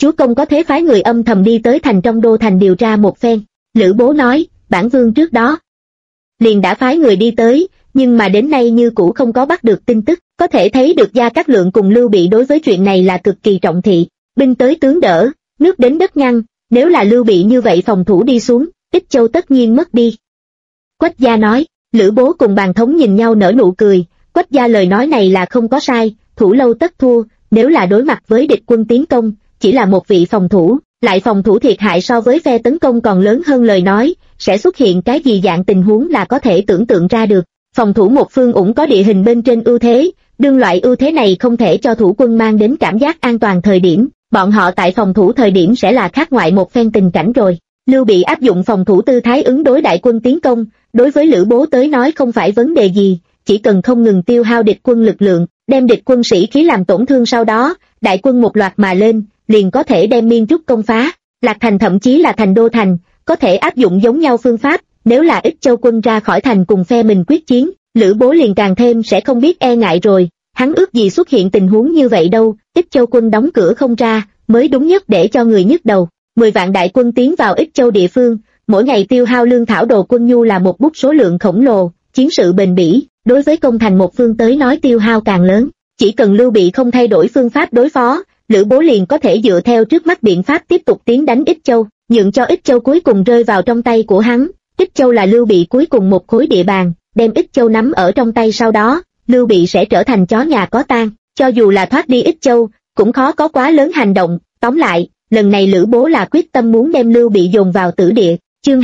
chúa công có thế phái người âm thầm đi tới thành trong đô thành điều tra một phen. Lữ Bố nói, bản vương trước đó liền đã phái người đi tới, nhưng mà đến nay như cũ không có bắt được tin tức, có thể thấy được Gia Cát Lượng cùng Lưu Bị đối với chuyện này là cực kỳ trọng thị, binh tới tướng đỡ, nước đến đất ngăn, nếu là Lưu Bị như vậy phòng thủ đi xuống, Ích Châu tất nhiên mất đi. Quách Gia nói. Lữ Bố cùng Bàn Thống nhìn nhau nở nụ cười, Quách Gia lời nói này là không có sai, thủ lâu tất thua, nếu là đối mặt với địch quân tiến công, chỉ là một vị phòng thủ, lại phòng thủ thiệt hại so với phe tấn công còn lớn hơn lời nói, sẽ xuất hiện cái gì dạng tình huống là có thể tưởng tượng ra được. Phòng thủ một phương ủng có địa hình bên trên ưu thế, đương loại ưu thế này không thể cho thủ quân mang đến cảm giác an toàn thời điểm, bọn họ tại phòng thủ thời điểm sẽ là khác ngoại một phen tình cảnh rồi. Lưu Bị áp dụng phòng thủ tư thái ứng đối đại quân tiến công, đối với Lữ Bố tới nói không phải vấn đề gì, chỉ cần không ngừng tiêu hao địch quân lực lượng, đem địch quân sĩ khí làm tổn thương, sau đó, đại quân một loạt mà lên, liền có thể đem Miên Trúc công phá. Lạc Thành thậm chí là thành đô thành, có thể áp dụng giống nhau phương pháp, nếu là Ích Châu quân ra khỏi thành cùng phe mình quyết chiến, Lữ Bố liền càng thêm sẽ không biết e ngại rồi, hắn ước gì xuất hiện tình huống như vậy đâu, Ích Châu quân đóng cửa không ra, mới đúng nhất để cho người nhức đầu. 10 vạn đại quân tiến vào Ích Châu địa phương, mỗi ngày tiêu hao lương thảo đồ quân nhu là một bút số lượng khổng lồ, chiến sự bền bỉ, đối với công thành một phương tới nói tiêu hao càng lớn, chỉ cần Lưu Bị không thay đổi phương pháp đối phó, Lữ Bố liền có thể dựa theo trước mắt biện pháp tiếp tục tiến đánh Ích Châu, nhượng cho Ích Châu cuối cùng rơi vào trong tay của hắn. Ích Châu là Lưu Bị cuối cùng một khối địa bàn, đem Ích Châu nắm ở trong tay, sau đó, Lưu Bị sẽ trở thành chó nhà có tang, cho dù là thoát đi Ích Châu, cũng khó có quá lớn hành động. Tóm lại, lần này Lữ Bố là quyết tâm muốn đem Lưu Bị dồn vào tử địa. Chương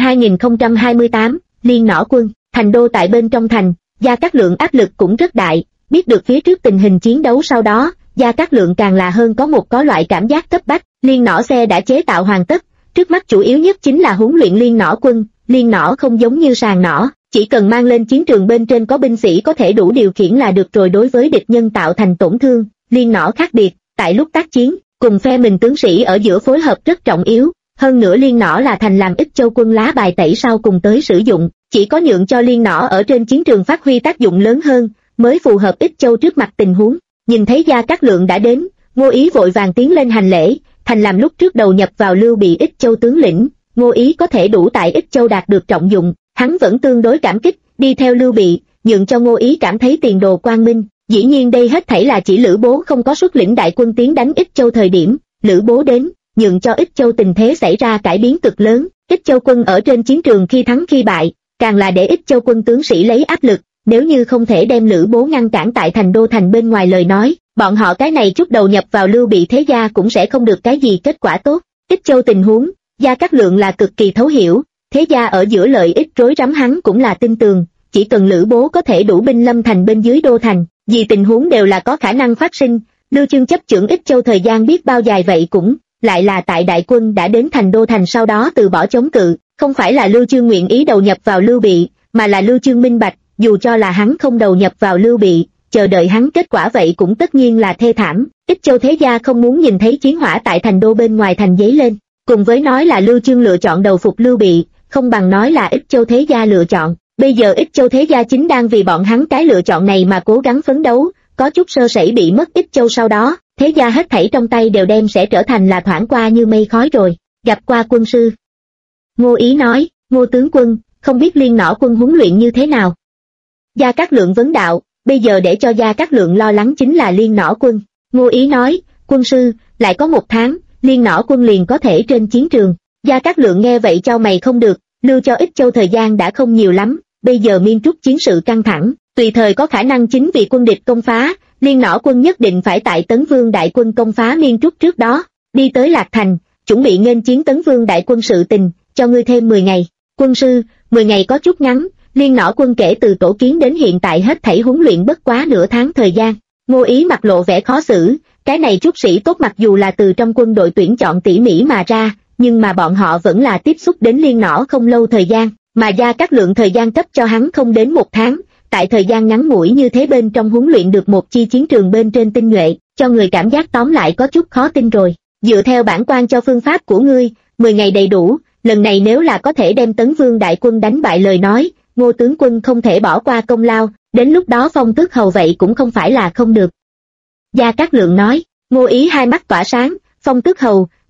2028, Liên Nỏ quân, thành đô tại bên trong thành, Gia Cát Lượng áp lực cũng rất đại, biết được phía trước tình hình chiến đấu, sau đó, Gia Cát Lượng càng là hơn có loại cảm giác cấp bách. Liên nỏ xe đã chế tạo hoàn tất, trước mắt chủ yếu nhất chính là huấn luyện liên nỏ quân. Liên nỏ không giống như sàng nỏ, chỉ cần mang lên chiến trường bên trên có binh sĩ có thể đủ điều khiển là được rồi, đối với địch nhân tạo thành tổn thương. Liên nỏ khác biệt, tại lúc tác chiến, cùng phe mình tướng sĩ ở giữa phối hợp rất trọng yếu, hơn nữa liên nỏ là thành làm Ích Châu quân lá bài tẩy sau cùng tới sử dụng, chỉ có nhượng cho liên nỏ ở trên chiến trường phát huy tác dụng lớn hơn, mới phù hợp Ích Châu trước mặt tình huống. Nhìn thấy Gia Cát Lượng đã đến, Ngô Ý vội vàng tiến lên hành lễ, thành làm lúc trước đầu nhập vào Lưu Bị Ích Châu tướng lĩnh. Ngô Ý có thể đủ tại Ích Châu đạt được trọng dụng, hắn vẫn tương đối cảm kích, đi theo Lưu Bị, nhượng cho Ngô Ý cảm thấy tiền đồ quang minh. Dĩ nhiên đây hết thảy là chỉ Lữ Bố không có xuất lĩnh đại quân tiến đánh Ích Châu thời điểm, Lữ Bố đến, nhượng cho Ích Châu tình thế xảy ra cải biến cực lớn. Ích Châu quân ở trên chiến trường khi thắng khi bại, càng là để Ích Châu quân tướng sĩ lấy áp lực, nếu như không thể đem Lữ Bố ngăn cản tại thành đô thành bên ngoài lời nói, bọn họ cái này chút đầu nhập vào Lưu Bị thế gia cũng sẽ không được cái gì kết quả tốt. Ích Châu tình huống, Gia Cát Lượng là cực kỳ thấu hiểu, thế gia ở giữa lợi ích rối rắm hắn cũng là tin tường, chỉ cần Lữ Bố có thể đủ binh lâm thành bên dưới đô thành, vì tình huống đều là có khả năng phát sinh. Lưu Chương chấp chưởng Ích Châu thời gian biết bao dài vậy cũng lại là tại đại quân đã đến thành đô thành sau đó từ bỏ chống cự, không phải là Lưu Chương nguyện ý đầu nhập vào Lưu Bị, mà là Lưu Chương minh bạch, dù cho là hắn không đầu nhập vào Lưu Bị, chờ đợi hắn kết quả vậy cũng tất nhiên là thê thảm. Ích Châu thế gia không muốn nhìn thấy chiến hỏa tại thành đô bên ngoài thành giấy lên, cùng với nói là Lưu Chương lựa chọn đầu phục Lưu Bị, không bằng nói là Ích Châu thế gia lựa chọn. Bây giờ Ích Châu thế gia chính đang vì bọn hắn cái lựa chọn này mà cố gắng phấn đấu, có chút sơ sẩy bị mất Ích Châu sau đó, thế gia hết thảy trong tay đều đem sẽ trở thành là thoảng qua như mây khói rồi. Gặp qua quân sư. Ngô Ý nói, Ngô tướng quân, không biết Liên Nỏ quân huấn luyện như thế nào? Gia Cát Lượng vấn đạo, bây giờ để cho Gia Cát Lượng lo lắng chính là Liên Nỏ quân. Ngô Ý nói, quân sư, lại có 1 tháng, Liên Nỏ quân liền có thể trên chiến trường. Gia Cát Lượng nghe vậy cho mày không được, lưu cho Ích Châu thời gian đã không nhiều lắm, bây giờ Miên Trúc chiến sự căng thẳng, tùy thời có khả năng chính vì quân địch công phá, Liên Nỏ quân nhất định phải tại Tấn Vương đại quân công phá Miên Trúc trước đó, đi tới Lạc Thành, chuẩn bị nghênh chiến Tấn Vương đại quân sự tình, cho ngươi thêm 10 ngày. Quân sư, 10 ngày có chút ngắn, Liên Nỏ quân kể từ tổ kiến đến hiện tại hết thảy huấn luyện bất quá nửa tháng thời gian. Ngô Ý mặt lộ vẻ khó xử, cái này chút sĩ tốt mặc dù là từ trong quân đội tuyển chọn tỉ mỉ mà ra, nhưng mà bọn họ vẫn là tiếp xúc đến Liên Nỏ không lâu thời gian, mà Gia Cát Lượng thời gian cấp cho hắn không đến 1 tháng, tại thời gian ngắn ngủi như thế bên trong huấn luyện được một chi chiến trường bên trên tinh nhuệ, cho người cảm giác tóm lại có chút khó tin rồi. Dựa theo bản quan cho phương pháp của ngươi, 10 ngày đầy đủ, lần này nếu là có thể đem Tấn Vương đại quân đánh bại lời nói, Ngô tướng quân không thể bỏ qua công lao, đến lúc đó phong tước hầu vậy cũng không phải là không được. Gia Cát Lượng nói, Ngô Ý hai mắt tỏa sáng, phong tước hầu,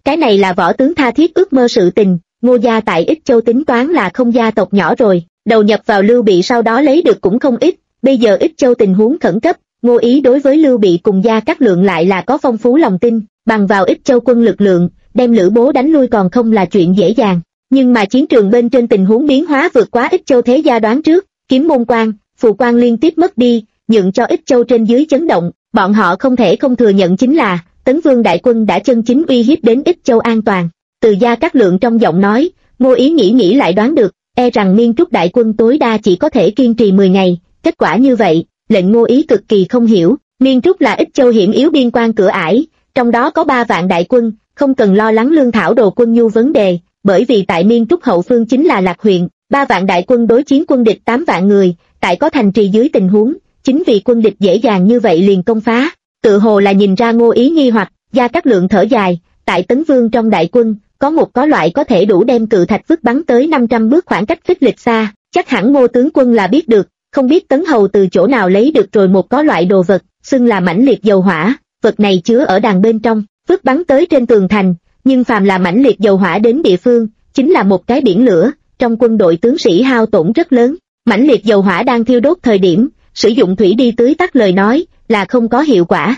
Cái này là võ tướng tha thiết ước mơ sự tình, Ngô gia tại Ích Châu tính toán là không gia tộc nhỏ rồi, đầu nhập vào Lưu Bị sau đó lấy được cũng không ít, bây giờ Ích Châu tình huống khẩn cấp, Ngô Ý đối với Lưu Bị cùng Gia Cát Lượng lại là có phong phú lòng tin, bằng vào Ích Châu quân lực lượng, đem Lữ Bố đánh lui còn không là chuyện dễ dàng. Nhưng mà chiến trường bên trên tình huống biến hóa vượt quá Ích Châu thế gia đoán trước, Kiếm Môn Quan, Phù Quan liên tiếp mất đi, nhượng cho Ích Châu trên dưới chấn động, bọn họ không thể không thừa nhận chính là Tấn Vương đại quân đã chân chính uy hiếp đến Ích Châu an toàn. Từ Gia Cát Lượng trong giọng nói, Ngô Ý nghĩ lại đoán được, e rằng Miên Trúc đại quân tối đa chỉ có thể kiên trì 10 ngày, kết quả như vậy, lệnh Ngô Ý cực kỳ không hiểu. Miên Trúc là Ích Châu hiểm yếu biên quan cửa ải, trong đó có 3 vạn đại quân, không cần lo lắng lương thảo đồ quân nhu vấn đề, bởi vì tại Miên Trúc hậu phương chính là Lạc huyện, 3 vạn đại quân đối chiến quân địch 8 vạn người, tại có thành trì dưới tình huống, chính vì quân địch dễ dàng như vậy liền công phá. Tự hồ là nhìn ra Ngô Ý nghi hoặc, Gia Cát Lượng thở dài, tại Tấn Vương trong đại quân, có loại có thể đủ đem cự thạch vứt bắn tới 500 bước khoảng cách phích lịch xa, chắc hẳn Ngô tướng quân là biết được, không biết Tấn Hầu từ chỗ nào lấy được rồi có loại đồ vật, xưng là mãnh liệt dầu hỏa, vật này chứa ở đàn bên trong, vứt bắn tới trên tường thành, nhưng phàm là mãnh liệt dầu hỏa đến địa phương, chính là một cái biển lửa, trong quân đội tướng sĩ hao tổn rất lớn, mãnh liệt dầu hỏa đang thiêu đốt thời điểm, sử dụng thủy đi tưới tắt lời nói, là không có hiệu quả.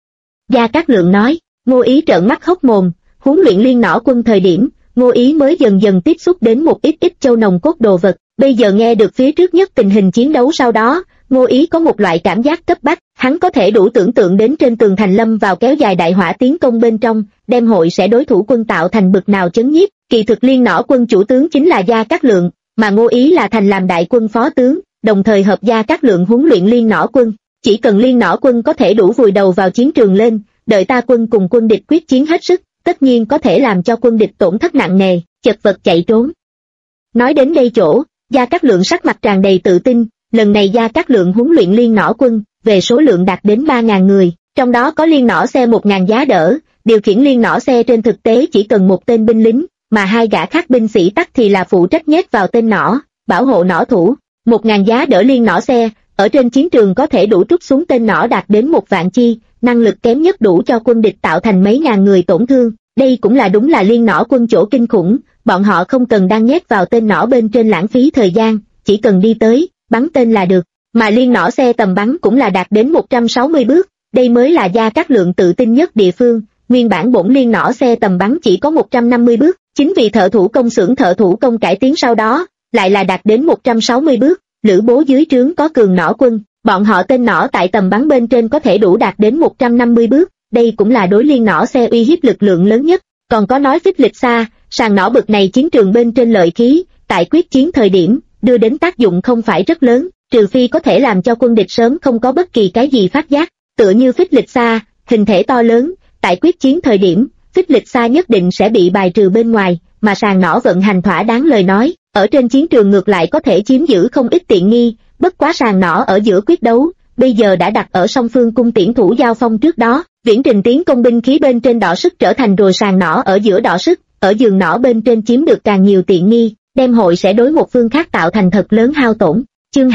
Gia Cát Lượng nói, Ngô Ý trợn mắt hốc mồm, huấn luyện Liên Nỏ quân thời điểm, Ngô Ý mới dần dần tiếp xúc đến một ít châu nồng cốt đồ vật, bây giờ nghe được phía trước nhất tình hình chiến đấu sau đó, Ngô Ý có một loại cảm giác cấp bách, hắn có thể đủ tưởng tượng đến trên tường thành lâm vào kéo dài đại hỏa tiến công bên trong, đem hội sẽ đối thủ quân tạo thành bực nào chấn nhiếp, kỳ thực Liên Nỏ quân chủ tướng chính là Gia Cát Lượng, mà Ngô Ý là thành làm đại quân phó tướng, đồng thời hợp Gia Cát Lượng huấn luyện Liên Nỏ quân, chỉ cần Liên Nỏ quân có thể đủ vùi đầu vào chiến trường lên, đợi ta quân cùng quân địch quyết chiến hết sức, tất nhiên có thể làm cho quân địch tổn thất nặng nề, chật vật chạy trốn. Nói đến đây chỗ, Gia Cát Lượng sắc mặt tràn đầy tự tin, lần này Gia Cát Lượng huấn luyện Liên Nỏ quân, về số lượng đạt đến 3.000 người, trong đó có Liên Nỏ xe 1.000 giá đỡ, điều khiển Liên Nỏ xe trên thực tế chỉ cần một tên binh lính, mà 2 gã khác binh sĩ tắc thì là phụ trách nhét vào tên nỏ, bảo hộ nỏ thủ. 1.000 giá đỡ Liên Nỏ xe, ở trên chiến trường có thể đủ trút xuống tên nỏ đạt đến 1 vạn chi, năng lực kém nhất đủ cho quân địch tạo thành mấy ngàn người tổn thương. Đây cũng là đúng là Liên Nỏ quân chỗ kinh khủng, bọn họ không cần đang nhét vào tên nỏ bên trên lãng phí thời gian, chỉ cần đi tới, bắn tên là được, mà Liên Nỏ xe tầm bắn cũng là đạt đến 160 bước, đây mới là Gia Cát Lượng tự tin nhất địa phương, nguyên bản bổn Liên Nỏ xe tầm bắn chỉ có 150 bước, chính vì thợ thủ công xưởng thợ thủ công cải tiến sau đó, lại là đạt đến 160 bước, Lữ Bố dưới trướng có cường nỏ quân, bọn họ tên nỏ tại tầm bắn bên trên có thể đủ đạt đến 150 bước, đây cũng là đối Liên Nỏ xe uy hiếp lực lượng lớn nhất, còn có nói phích lịch xa, sàng nỏ bực này chiến trường bên trên lợi khí, tại quyết chiến thời điểm, đưa đến tác dụng không phải rất lớn, trừ phi có thể làm cho quân địch sớm không có bất kỳ cái gì phát giác, tựa như phích lịch xa, hình thể to lớn, tại quyết chiến thời điểm, phích lịch xa nhất định sẽ bị bài trừ bên ngoài, mà sàng nỏ vận hành thỏa đáng lời nói, ở trên chiến trường ngược lại có thể chiếm giữ không ít tiện nghi, bất quá sàng nỏ ở giữa quyết đấu, bây giờ đã đặt ở song phương cung tiễn thủ giao phong trước đó, viễn trình tiến công binh khí bên trên đọ sức trở thành rồi sàng nỏ ở giữa đọ sức, ở giường nỏ bên trên chiếm được càng nhiều tiện nghi, đem hội sẽ đối một phương khác tạo thành thật lớn hao tổn. Chương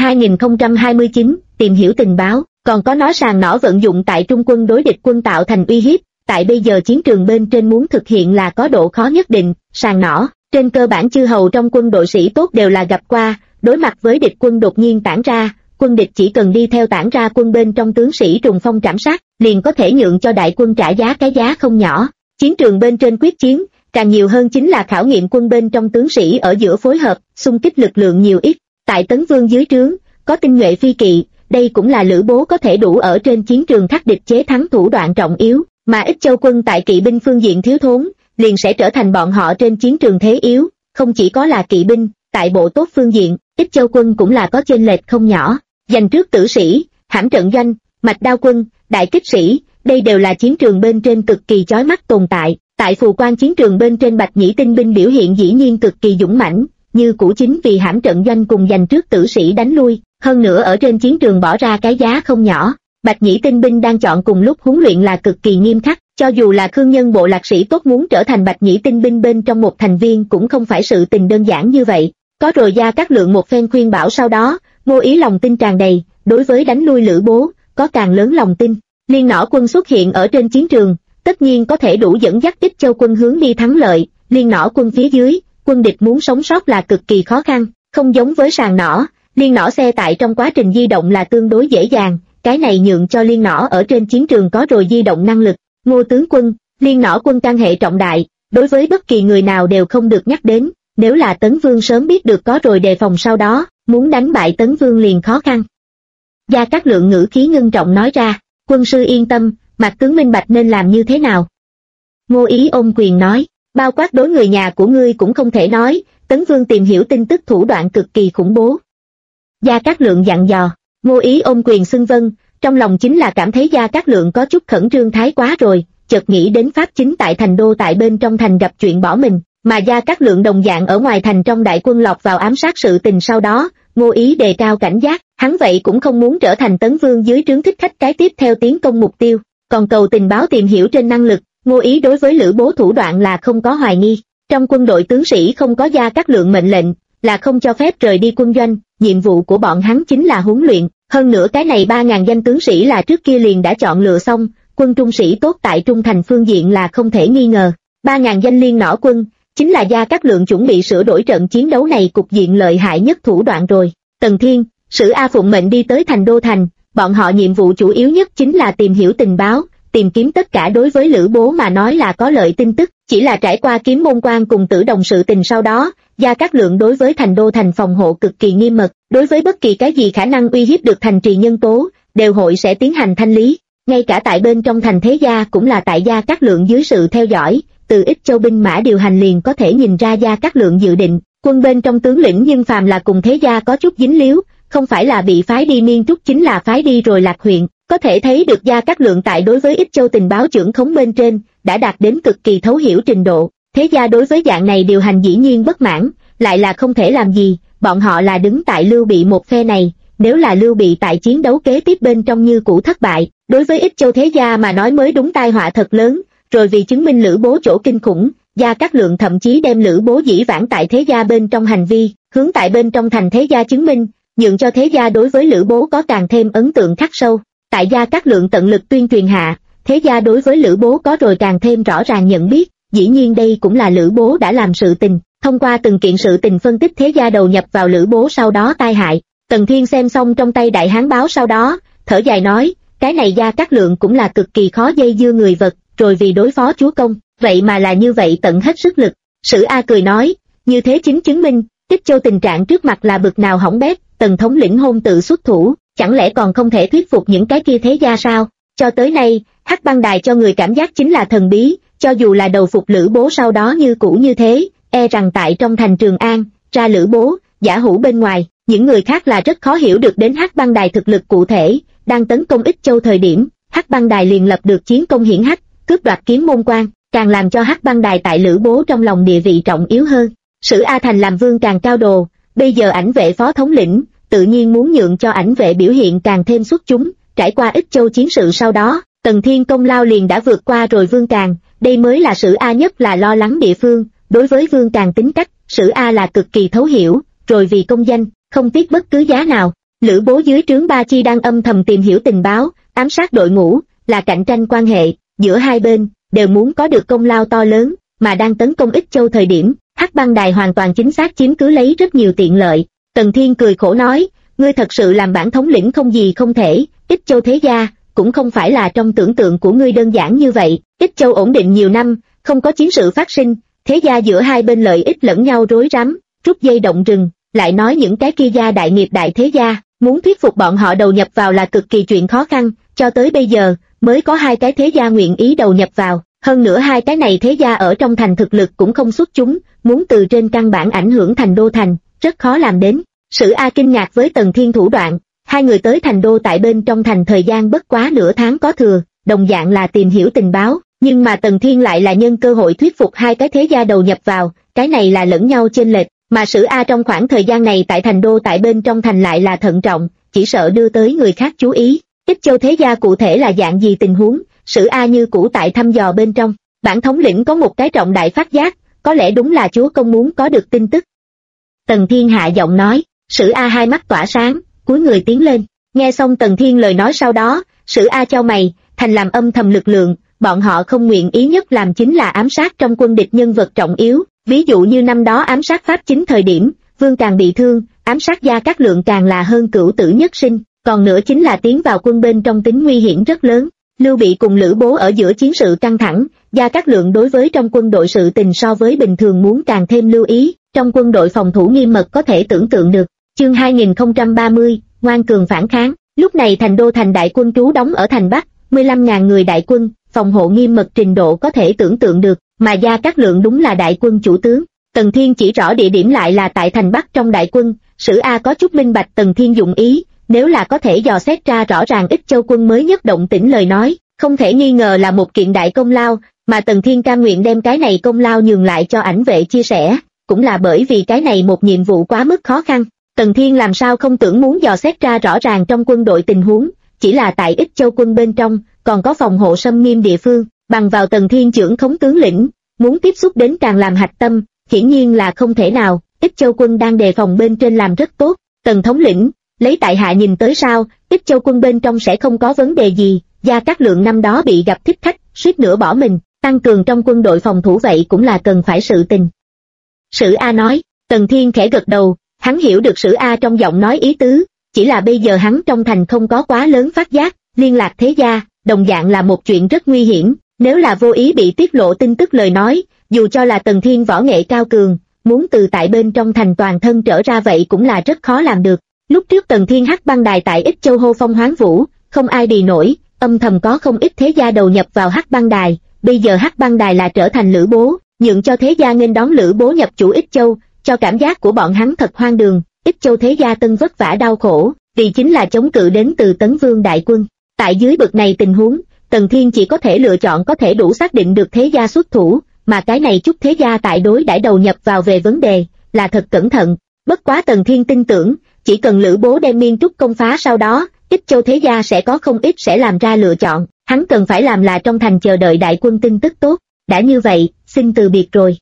2029, tìm hiểu tình báo, còn có nói sàng nỏ vận dụng tại trung quân đối địch quân tạo thành uy hiếp, tại bây giờ chiến trường bên trên muốn thực hiện là có độ khó nhất định, sàng nỏ, trên cơ bản chư hầu trong quân đội sĩ tốt đều là gặp qua, đối mặt với địch quân đột nhiên tản ra, quân địch chỉ cần đi theo tản ra quân bên trong tướng sĩ trùng phong trảm sát, liền có thể nhượng cho đại quân trả giá cái giá không nhỏ. Chiến trường bên trên quyết chiến, càng nhiều hơn chính là khảo nghiệm quân bên trong tướng sĩ ở giữa phối hợp, xung kích lực lượng nhiều ít. Tại Tấn Vương dưới trướng, có tinh nhuệ phi kỵ, đây cũng là Lữ Bố có thể đủ ở trên chiến trường khắc địch chế thắng thủ đoạn trọng yếu, mà Ích Châu quân tại kỵ binh phương diện thiếu thốn, liền sẽ trở thành bọn họ trên chiến trường thế yếu, không chỉ có là kỵ binh, tại bộ tốt phương diện, Ích Châu quân cũng là có chênh lệch không nhỏ, dành trước tử sĩ, hãm trận doanh, mạch đao quân, đại kích sĩ, đây đều là chiến trường bên trên cực kỳ chói mắt tồn tại, tại Phù Quan chiến trường bên trên Bạch Nhĩ tinh binh biểu hiện dĩ nhiên cực kỳ dũng mãnh, như cũ chính vì hãm trận doanh cùng dành trước tử sĩ đánh lui, hơn nữa ở trên chiến trường bỏ ra cái giá không nhỏ. Bạch Nhĩ tinh binh đang chọn cùng lúc huấn luyện là cực kỳ nghiêm khắc, cho dù là Khương Nhân bộ lạc sĩ tốt muốn trở thành Bạch Nhĩ tinh binh bên trong một thành viên cũng không phải sự tình đơn giản như vậy. Có rồi Gia Cát Lượng một phen khuyên bảo sau đó, Ngô Ý lòng tin tràn đầy, đối với đánh lui Lữ Bố, có càng lớn lòng tin. Liên Nỏ quân xuất hiện ở trên chiến trường, tất nhiên có thể đủ dẫn dắt Ích Châu quân hướng đi thắng lợi. Liên nỏ quân phía dưới, quân địch muốn sống sót là cực kỳ khó khăn, không giống với sàng nỏ, liên nỏ xe tại trong quá trình di động là tương đối dễ dàng, cái này nhượng cho liên nỏ ở trên chiến trường có rồi di động năng lực. Ngô tướng quân, liên nỏ quân can hệ trọng đại, đối với bất kỳ người nào đều không được nhắc đến, nếu là Tấn Vương sớm biết được có rồi đề phòng sau đó, muốn đánh bại Tấn Vương liền khó khăn. Gia Cát Lượng ngữ khí ngưng trọng nói ra, quân sư yên tâm, Mạc tướng minh bạch nên làm như thế nào. Ngô Ý ôm quyền nói, bao quát đối người nhà của ngươi cũng không thể nói, Tấn Vương tìm hiểu tin tức thủ đoạn cực kỳ khủng bố. Gia Cát Lượng dặn dò, Ngô Ý ôm quyền xưng vâng, trong lòng chính là cảm thấy Gia Cát Lượng có chút khẩn trương thái quá rồi, chợt nghĩ đến Pháp chính tại thành đô tại bên trong thành gặp chuyện bỏ mình, mà Gia Cát Lượng đồng dạng ở ngoài thành trong đại quân lọt vào ám sát sự tình sau đó, Ngô Ý đề cao cảnh giác, hắn vậy cũng không muốn trở thành Tấn Vương dưới trướng thích khách cái tiếp theo tiến công mục tiêu, còn cầu tình báo tìm hiểu trên năng lực, Ngô Ý đối với Lữ Bố thủ đoạn là không có hoài nghi, trong quân đội tướng sĩ không có Gia Cát Lượng mệnh lệnh, là không cho phép rời đi quân doanh, nhiệm vụ của bọn hắn chính là huấn luyện, hơn nữa cái này 3.000 danh tướng sĩ là trước kia liền đã chọn lựa xong, quân trung sĩ tốt tại trung thành phương diện là không thể nghi ngờ, 3.000 danh liên nỏ quân, chính là Gia Cát Lượng chuẩn bị sửa đổi trận chiến đấu này cục diện lợi hại nhất thủ đoạn rồi. Tần Thiên, Sử A phụng mệnh đi tới thành đô thành, bọn họ nhiệm vụ chủ yếu nhất chính là tìm hiểu tình báo, tìm kiếm tất cả đối với Lữ Bố mà nói là có lợi tin tức, chỉ là trải qua Kiếm Môn Quan cùng Tử Đồng sự tình sau đó, Gia Cát Lượng đối với thành đô thành phòng hộ cực kỳ nghiêm mật, đối với bất kỳ cái gì khả năng uy hiếp được thành trì nhân tố, đều hội sẽ tiến hành thanh lý, ngay cả tại bên trong thành thế gia cũng là tại Gia Cát Lượng dưới sự theo dõi, từ Ích Châu binh mã điều hành liền có thể nhìn ra Gia Cát Lượng dự định, quân bên trong tướng lĩnh nhưng phàm là cùng thế gia có chút dính líu, không phải là bị phái đi Miên Trúc chính là phái đi rồi Lạc huyện, có thể thấy được Gia Cát Lượng tại đối với Ích Châu tình báo trưởng khống bên trên, đã đạt đến cực kỳ thấu hiểu trình độ, thế gia đối với dạng này điều hành dĩ nhiên bất mãn, lại là không thể làm gì, bọn họ là đứng tại Lưu Bị một phe này, nếu là Lưu Bị tại chiến đấu kế tiếp bên trong như cũ thất bại, đối với Ích Châu thế gia mà nói mới đúng tai họa thật lớn, rồi vì chứng minh Lữ Bố chỗ kinh khủng, Gia Cát Lượng thậm chí đem Lữ Bố dĩ vãng tại thế gia bên trong hành vi, hướng tại bên trong thành thế gia chứng minh, nhượng cho thế gia đối với Lữ Bố có càng thêm ấn tượng khắc sâu. Tại Gia Cát Lượng tận lực tuyên truyền hạ, thế gia đối với Lữ Bố có rồi càng thêm rõ ràng nhận biết, dĩ nhiên đây cũng là Lữ Bố đã làm sự tình, thông qua từng kiện sự tình phân tích thế gia đầu nhập vào Lữ Bố sau đó tai hại. Tần Thiên xem xong trong tay Đại Hán báo sau đó, thở dài nói, cái này Gia Cát Lượng cũng là cực kỳ khó dây dưa người vật, rồi vì đối phó chúa công, vậy mà là như vậy tận hết sức lực. Sử A cười nói, như thế chính chứng minh, Ích Châu tình trạng trước mặt là bực nào hỏng bét, Tần thống lĩnh hôn tự xuất thủ, chẳng lẽ còn không thể thuyết phục những cái kia thế gia sao? Cho tới nay, Hắc Băng Đài cho người cảm giác chính là thần bí, cho dù là đầu phục Lữ Bố sau đó như cũ như thế, e rằng tại trong thành Trường An, ra Lữ Bố, giả hủ bên ngoài, những người khác là rất khó hiểu được đến Hắc Băng Đài thực lực cụ thể, đang tấn công Ích Châu thời điểm, Hắc Băng Đài liền lập được chiến công hiển hách, cướp đoạt Kiếm Môn Quan, càng làm cho Hắc Băng Đài tại Lữ Bố trong lòng địa vị trọng yếu hơn. Sử A Thành làm vương càng cao đồ, bây giờ ảnh vệ phó thống lĩnh, tự nhiên muốn nhượng cho ảnh vệ biểu hiện càng thêm xuất chúng, trải qua Ích Châu chiến sự sau đó, Tần Thiên công lao liền đã vượt qua rồi Vương Càng, đây mới là Sử A nhất là lo lắng địa phương, đối với Vương Càng tính cách, Sử A là cực kỳ thấu hiểu, rồi vì công danh, không tiếc bất cứ giá nào. Lữ Bố dưới trướng Ba Chi đang âm thầm tìm hiểu tình báo, ám sát đội ngũ, là cạnh tranh quan hệ, giữa hai bên, đều muốn có được công lao to lớn, mà đang tấn công Ích Châu thời điểm, Hắc Băng Đài hoàn toàn chính xác chiếm cứ lấy rất nhiều tiện lợi. Tần Thiên cười khổ nói, ngươi thật sự làm bản thống lĩnh không gì không thể, Ích Châu thế gia, cũng không phải là trong tưởng tượng của ngươi đơn giản như vậy, Ích Châu ổn định nhiều năm, không có chiến sự phát sinh, thế gia giữa hai bên lợi ích lẫn nhau rối rắm, rút dây động rừng, lại nói những cái kia gia đại nghiệp đại thế gia, muốn thuyết phục bọn họ đầu nhập vào là cực kỳ chuyện khó khăn, cho tới bây giờ, mới có 2 cái thế gia nguyện ý đầu nhập vào, hơn nữa 2 cái này thế gia ở trong thành thực lực cũng không xuất chúng, muốn từ trên căn bản ảnh hưởng thành đô thành, rất khó làm đến. Sử A kinh ngạc với Tần Thiên thủ đoạn, 2 người tới thành đô tại bên trong thành thời gian bất quá nửa tháng có thừa, đồng dạng là tìm hiểu tình báo, nhưng mà Tần Thiên lại là nhân cơ hội thuyết phục 2 cái thế gia đầu nhập vào, cái này là lẫn nhau chênh lệch, mà Sử A trong khoảng thời gian này tại thành đô tại bên trong thành lại là thận trọng, chỉ sợ đưa tới người khác chú ý. Ích Châu thế gia cụ thể là dạng gì tình huống, Sử A như cũ tại thăm dò bên trong, bản thống lĩnh có một cái trọng đại phát giác, có lẽ đúng là chúa công muốn có được tin tức. Tần Thiên hạ giọng nói, Sử A hai mắt tỏa sáng, cúi người tiến lên, nghe xong Tần Thiên lời nói sau đó, Sử A chau mày, thành làm âm thầm lực lượng, bọn họ không nguyện ý nhất làm chính là ám sát trong quân địch nhân vật trọng yếu, ví dụ như năm đó ám sát Pháp Chính thời điểm, Vương Càng bị thương, ám sát Gia Cát Lượng càng là hơn cửu tử nhất sinh, còn nữa chính là tiến vào quân bên trong tính nguy hiểm rất lớn. Lưu Bị cùng Lữ Bố ở giữa chiến sự căng thẳng, Gia Cát Lượng đối với trong quân đội sự tình so với bình thường muốn càng thêm lưu ý, trong quân đội phòng thủ nghiêm mật có thể tưởng tượng được. Chương 2030, ngoan cường phản kháng. Lúc này thành đô thành đại quân trú đóng ở thành Bắc, 15.000 người đại quân, phòng hộ nghiêm mật trình độ có thể tưởng tượng được, mà Gia Cát Lượng đúng là đại quân chủ tướng. Tần Thiên chỉ rõ địa điểm lại là tại thành Bắc trong đại quân, Sử A có chút minh bạch Tần Thiên dụng ý, nếu là có thể dò xét ra rõ ràng Ích Châu quân mới nhất động tĩnh lời nói, không thể nghi ngờ là một kiện đại công lao, mà Tần Thiên cam nguyện đem cái này công lao nhường lại cho ảnh vệ chia sẻ, cũng là bởi vì cái này một nhiệm vụ quá mức khó khăn. Tần Thiên làm sao không tưởng muốn dò xét ra rõ ràng trong quân đội tình huống, chỉ là tại Ích Châu quân bên trong, còn có phòng hộ xâm nghiêm địa phương, bằng vào Tần Thiên trưởng khống tướng lĩnh, muốn tiếp xúc đến càng làm hạch tâm, hiển nhiên là không thể nào. Ích Châu quân đang đề phòng bên trên làm rất tốt, Tần thống lĩnh, lấy tại hạ nhìn tới sao, Ích Châu quân bên trong sẽ không có vấn đề gì. Gia Cát Lượng năm đó bị gặp thích khách, suýt nữa bỏ mình, tăng cường trong quân đội phòng thủ vậy cũng là cần phải sự tình. Sử A nói. Tần Thiên khẽ gật đầu, hắn hiểu được Sử A trong giọng nói ý tứ, chỉ là bây giờ hắn trong thành không có quá lớn phát giác, liên lạc thế gia, đồng dạng là một chuyện rất nguy hiểm, nếu là vô ý bị tiết lộ tin tức lời nói, dù cho là Tần Thiên võ nghệ cao cường, muốn từ tại bên trong thành toàn thân trở ra vậy cũng là rất khó làm được. Lúc trước Tần Thiên hắc băng đài tại Ích Châu hô phong hoán vũ, không ai đì nổi, âm thầm có không ít thế gia đầu nhập vào hắc băng đài, bây giờ hắc băng đài là trở thành Lữ Bố, nhượng cho thế gia nên đón Lữ Bố nhập chủ Ích Châu, cho cảm giác của bọn hắn thật hoang đường. Ích Châu thế gia tân vất vả đau khổ, vì chính là chống cự đến từ Tấn Vương đại quân. Tại dưới bực này tình huống, Tần Thiên chỉ có thể lựa chọn có thể đủ xác định được thế gia xuất thủ, mà cái này chút thế gia tại đối đãi đầu nhập vào về vấn đề, là thật cẩn thận. Bất quá Tần Thiên tin tưởng, chỉ cần Lữ Bố đem Miên Trúc công phá sau đó, Ích Châu thế gia sẽ có không ít sẽ làm ra lựa chọn, hắn cần phải làm là trong thành chờ đợi đại quân tin tức tốt. Đã như vậy, xin từ biệt rồi.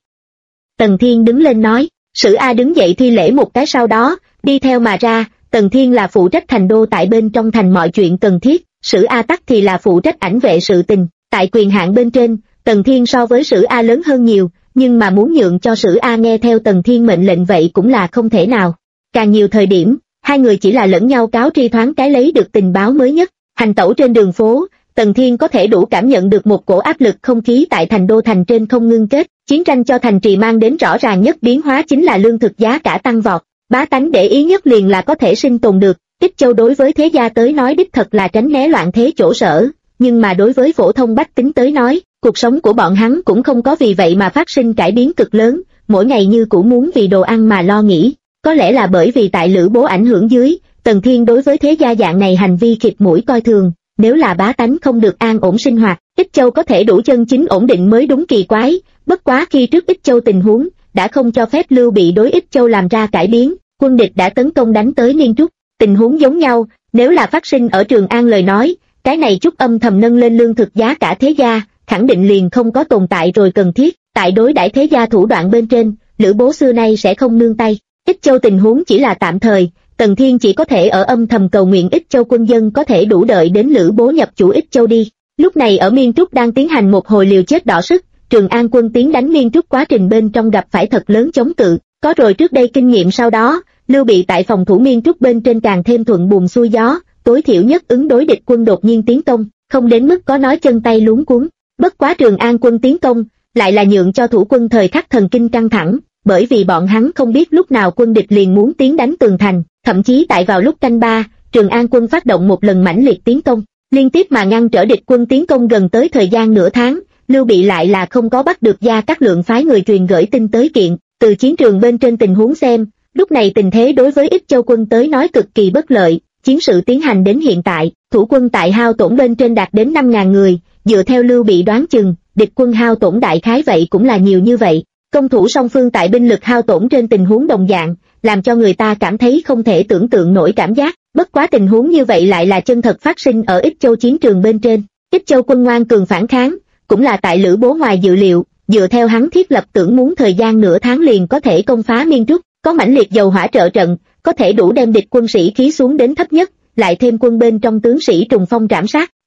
Tần Thiên đứng lên nói. Sử A đứng dậy thi lễ một cái sau đó, đi theo mà ra. Tần Thiên là phụ trách thành đô tại bên trong thành mọi chuyện cần thiết, Sử A tắc thì là phụ trách ảnh vệ sự tình. Tại quyền hạn bên trên, Tần Thiên so với Sử A lớn hơn nhiều, nhưng mà muốn nhượng cho Sử A nghe theo Tần Thiên mệnh lệnh vậy cũng là không thể nào. Càng nhiều thời điểm, hai người chỉ là lẫn nhau cáo tri thoáng cái lấy được tình báo mới nhất. Hành tẩu trên đường phố, Tần Thiên có thể đủ cảm nhận được một cổ áp lực không khí tại thành đô thành trên không ngưng kết. Chiến tranh cho thành trì mang đến rõ ràng nhất biến hóa chính là lương thực giá cả tăng vọt. Bá tánh để ý nhất liền là có thể sinh tồn được. Ích Châu đối với thế gia tới nói đích thật là tránh né loạn thế chỗ sở, nhưng mà đối với phổ thông bách tính tới nói, cuộc sống của bọn hắn cũng không có vì vậy mà phát sinh cải biến cực lớn, mỗi ngày như cũ muốn vì đồ ăn mà lo nghĩ. Có lẽ là bởi vì tại Lữ Bố ảnh hưởng dưới, Tần Thiên đối với thế gia dạng này hành vi khịt mũi coi thường, nếu là bá tánh không được an ổn sinh hoạt, Ích Châu có thể đủ chân chính ổn định mới đúng kỳ quái. Bất quá khi trước Ích Châu tình huống đã không cho phép Lưu Bị đối Ích Châu làm ra cải biến, quân địch đã tấn công đánh tới Miên Trúc, tình huống giống nhau, nếu là phát sinh ở Trường An lời nói, cái này chút âm thầm nâng lên lương thực giá cả thế gia, khẳng định liền không có tồn tại rồi cần thiết. Tại đối đãi thế gia thủ đoạn bên trên, Lữ Bố xưa nay sẽ không nương tay. Ích Châu tình huống chỉ là tạm thời, Tần Thiên chỉ có thể ở âm thầm cầu nguyện Ích Châu quân dân có thể đủ đợi đến Lữ Bố nhập chủ Ích Châu đi. Lúc này ở Miên Trúc đang tiến hành một hồi liều chết đỏ sức, Trường An quân tiến đánh Miên Trúc quá trình bên trong gặp phải thật lớn chống cự, có rồi trước đây kinh nghiệm sau đó, Lưu Bị tại phòng thủ Miên Trúc bên trên càng thêm thuận buồm xuôi gió, tối thiểu nhất ứng đối địch quân đột nhiên tiến công, không đến mức có nói chân tay luống cuống. Bất quá Trường An quân tiến công, lại là nhượng cho thủ quân thời khắc thần kinh căng thẳng, bởi vì bọn hắn không biết lúc nào quân địch liền muốn tiến đánh tường thành, thậm chí tại vào lúc canh ba, Trường An quân phát động một lần mãnh liệt tiến công, liên tiếp mà ngăn trở địch quân tiến công gần tới thời gian nửa tháng. Lưu Bị lại là không có bắt được Gia Cát Lượng phái người truyền gửi tin tới kiện. Từ chiến trường bên trên tình huống xem, lúc này tình thế đối với Ích Châu quân tới nói cực kỳ bất lợi. Chiến sự tiến hành đến hiện tại, thủ quân tại hao tổn bên trên đạt đến 5.000 người, dựa theo Lưu Bị đoán chừng, địch quân hao tổn đại khái vậy cũng là nhiều như vậy. Công thủ song phương tại binh lực hao tổn trên tình huống đồng dạng, làm cho người ta cảm thấy không thể tưởng tượng nổi cảm giác. Bất quá tình huống như vậy lại là chân thật phát sinh ở Ích Châu chiến trường bên trên. Ích Châu quân ngoan cường phản kháng, cũng là tại Lữ Bố ngoài dự liệu, dựa theo hắn thiết lập tưởng muốn thời gian nửa tháng liền có thể công phá Miên Trúc, có mãnh liệt dầu hỏa trợ trận, có thể đủ đem địch quân sĩ khí xuống đến thấp nhất, lại thêm quân bên trong tướng sĩ trùng phong trảm sát,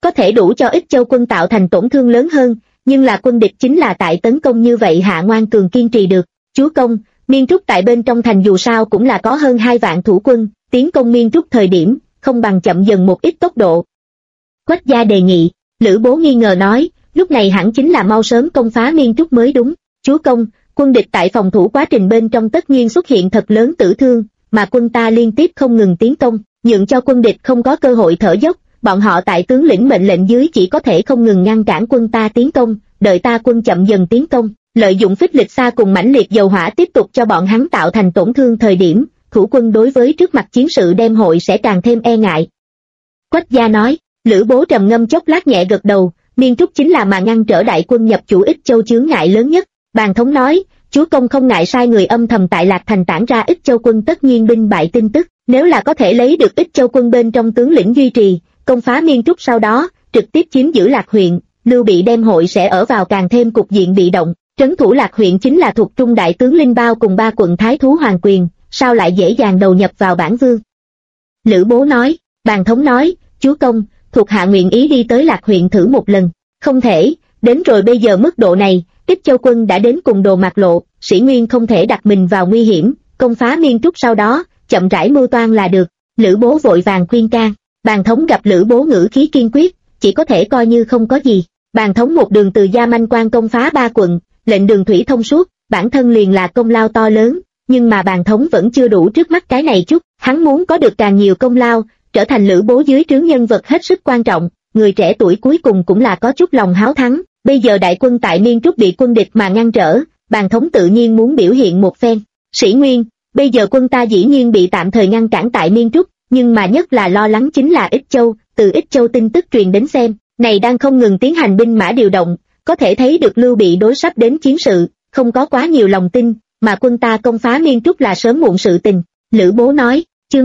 có thể đủ cho Ích Châu quân tạo thành tổn thương lớn hơn, nhưng là quân địch chính là tại tấn công như vậy hạ ngoan cường kiên trì được. Chúa công, Miên Trúc tại bên trong thành dù sao cũng là có hơn 2 vạn thủ quân, tiến công Miên Trúc thời điểm, không bằng chậm dần một ít tốc độ. Quách gia đề nghị, Lữ Bố nghi ngờ nói, lúc này hẳn chính là mau sớm công phá Miên Trúc mới đúng. Chúa công, quân địch tại phòng thủ quá trình bên trong tất nhiên xuất hiện thật lớn tử thương, mà quân ta liên tiếp không ngừng tiến công, nhượng cho quân địch không có cơ hội thở dốc, bọn họ tại tướng lĩnh mệnh lệnh dưới chỉ có thể không ngừng ngăn cản quân ta tiến công, đợi ta quân chậm dần tiến công, lợi dụng phích lịch xa cùng mãnh liệt dầu hỏa tiếp tục cho bọn hắn tạo thành tổn thương thời điểm, thủ quân đối với trước mặt chiến sự đem hội sẽ càng thêm e ngại. Quách gia nói, Lữ Bố trầm ngâm chốc lát nhẹ gật đầu, Miên Trúc chính là mà ngăn trở đại quân nhập chủ Ích Châu chướng ngại lớn nhất. Bàn thống nói, chúa công không ngại sai người âm thầm tại Lạc Thành tản ra Ích Châu quân tất nhiên binh bại tin tức, nếu là có thể lấy được Ích Châu quân bên trong tướng lĩnh duy trì, công phá Miên Trúc sau đó, trực tiếp chiếm giữ Lạc huyện, Lưu Bị đem hội sẽ ở vào càng thêm cục diện bị động, trấn thủ Lạc huyện chính là thuộc trung đại tướng Linh Bao cùng 3 quận Thái Thú Hoàng Quyền, sao lại dễ dàng đầu nhập vào bản vương. Lữ Bố nói, bàn thống nói, chúa công, thuộc hạ nguyện ý đi tới Lạc huyện thử một lần, không thể, đến rồi bây giờ mức độ này, Ích Châu quân đã đến cùng đồ mạc lộ, Sĩ Nguyên không thể đặt mình vào nguy hiểm, công phá Miên Trúc sau đó, chậm rãi mưu toan là được. Lữ Bố vội vàng khuyên can, bàn thống gặp Lữ Bố ngữ khí kiên quyết, chỉ có thể coi như không có gì. Bàn thống một đường từ Gia Manh Quan công phá 3 quận, lệnh đường thủy thông suốt, bản thân liền là công lao to lớn, nhưng mà bàn thống vẫn chưa đủ trước mắt cái này chút, hắn muốn có được càng nhiều công lao, trở thành Lữ Bố dưới trướng nhân vật hết sức quan trọng, người trẻ tuổi cuối cùng cũng là có chút lòng háo thắng. Bây giờ đại quân tại Miên Trúc bị quân địch mà ngăn trở, bàn thống tự nhiên muốn biểu hiện một phen. Sĩ Nguyên, bây giờ quân ta dĩ nhiên bị tạm thời ngăn cản tại Miên Trúc, nhưng mà nhất là lo lắng chính là Ích Châu, từ Ích Châu tin tức truyền đến xem, này đang không ngừng tiến hành binh mã điều động, có thể thấy được Lưu Bị đối sắp đến chiến sự, không có quá nhiều lòng tin, mà quân ta công phá Miên Trúc là sớm muộn sự tình. Lữ Bố nói, chương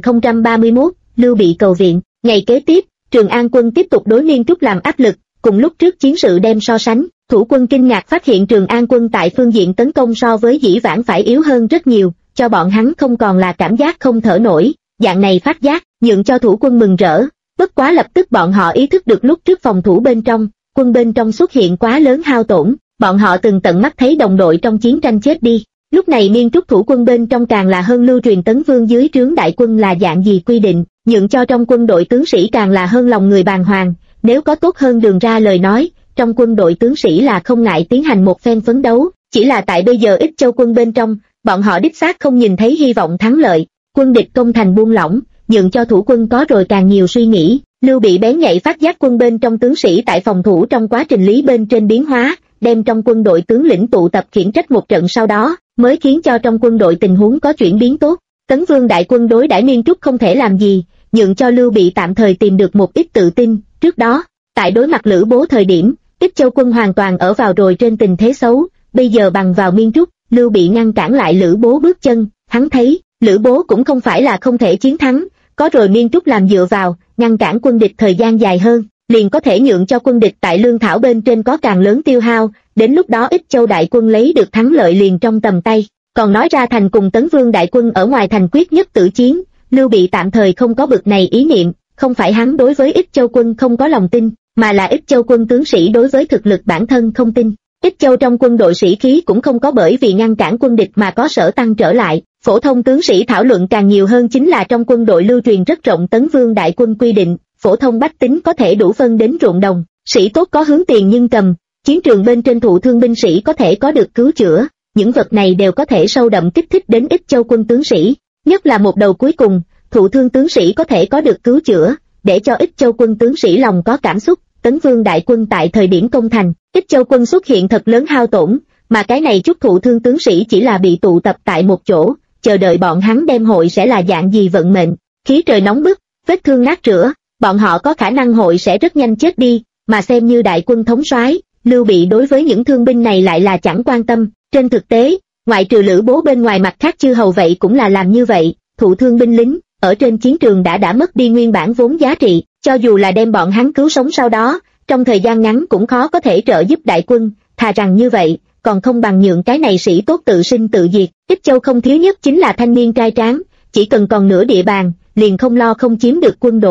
2031, Lưu Bị cầu viện, ngày kế tiếp, Trường An quân tiếp tục đối Miên Trúc làm áp lực, cùng lúc trước chiến sự đem so sánh, thủ quân kinh ngạc phát hiện Trường An quân tại phương diện tấn công so với dĩ vãng phải yếu hơn rất nhiều, cho bọn hắn không còn là cảm giác không thở nổi, dạng này phát giác, nhượng cho thủ quân mừng rỡ, bất quá lập tức bọn họ ý thức được lúc trước phòng thủ bên trong, quân bên trong xuất hiện quá lớn hao tổn, bọn họ từng tận mắt thấy đồng đội trong chiến tranh chết đi, lúc này Miên Trúc thủ quân bên trong càng là hơn lưu truyền Tấn Vương dưới trướng đại quân là dạng gì quy định, nhượng cho trong quân đội tướng sĩ càng là hơn lòng người bàng hoàng. Nếu có tốt hơn đường ra lời nói, trong quân đội tướng sĩ là không ngại tiến hành một phen phấn đấu, chỉ là tại bây giờ Ích Châu quân bên trong, bọn họ đích xác không nhìn thấy hy vọng thắng lợi, quân địch công thành buông lỏng, nhượng cho thủ quân có rồi càng nhiều suy nghĩ, Lưu Bị bén nhạy phát giác quân bên trong tướng sĩ tại phòng thủ trong quá trình lý bên trên biến hóa, đem trong quân đội tướng lĩnh tụ tập khiển trách một trận sau đó, mới khiến cho trong quân đội tình huống có chuyển biến tốt, Tấn Vương đại quân đối đãi Miên Trúc không thể làm gì, nhượng cho Lưu Bị tạm thời tìm được một ít tự tin. Trước đó, tại đối mặt Lữ Bố thời điểm, Ích Châu quân hoàn toàn ở vào rồi trên tình thế xấu, bây giờ bằng vào Miên Trúc, Lưu Bị ngăn cản lại Lữ Bố bước chân, hắn thấy, Lữ Bố cũng không phải là không thể chiến thắng, có rồi Miên Trúc làm dựa vào, ngăn cản quân địch thời gian dài hơn, liền có thể nhượng cho quân địch tại lương thảo bên trên có càng lớn tiêu hao, đến lúc đó Ích Châu đại quân lấy được thắng lợi liền trong tầm tay, còn nói ra thành cùng Tấn Vương đại quân ở ngoài thành quyết nhất tử chiến, Lưu Bị tạm thời không có bực này ý niệm. Không phải hắn đối với Ích Châu quân không có lòng tin, mà là Ích Châu quân tướng sĩ đối với thực lực bản thân không tin. Ích Châu trong quân đội sĩ khí cũng không có bởi vì ngăn cản quân địch mà có sở tăng trở lại. Phổ thông tướng sĩ thảo luận càng nhiều hơn chính là trong quân đội lưu truyền rất rộng Tấn Vương đại quân quy định, phổ thông bách tính có thể đủ phân đến ruộng đồng, sĩ tốt có hướng tiền nhưng cầm, chiến trường bên trên thụ thương binh sĩ có thể có được cứu chữa, những vật này đều có thể sâu đậm kích thích đến Ích Châu quân tướng sĩ, nhất là một đầu cuối cùng. Thụ thương tướng sĩ có thể có được cứu chữa, để cho Ích Châu quân tướng sĩ lòng có cảm xúc. Tấn Vương đại quân tại thời điểm công thành, Ích Châu quân xuất hiện thật lớn hao tổn, mà cái này chút thụ thương tướng sĩ chỉ là bị tụ tập tại một chỗ, chờ đợi bọn hắn đem hội sẽ là dạng gì vận mệnh. Khí trời nóng bức, vết thương nát rửa, bọn họ có khả năng hội sẽ rất nhanh chết đi, mà xem như đại quân thống soái, Lưu Bị đối với những thương binh này lại là chẳng quan tâm. Trên thực tế, ngoại trừ Lữ Bố bên ngoài mặt khác chư hầu vậy cũng là làm như vậy, thụ thương binh lính ở trên chiến trường đã mất đi nguyên bản vốn giá trị, cho dù là đem bọn hắn cứu sống sau đó, trong thời gian ngắn cũng khó có thể trợ giúp đại quân, thà rằng như vậy, còn không bằng nhượng cái này sĩ tốt tự sinh tự diệt. Ích Châu không thiếu nhất chính là thanh niên trai tráng, chỉ cần còn nửa địa bàn, liền không lo không chiếm được quân đội.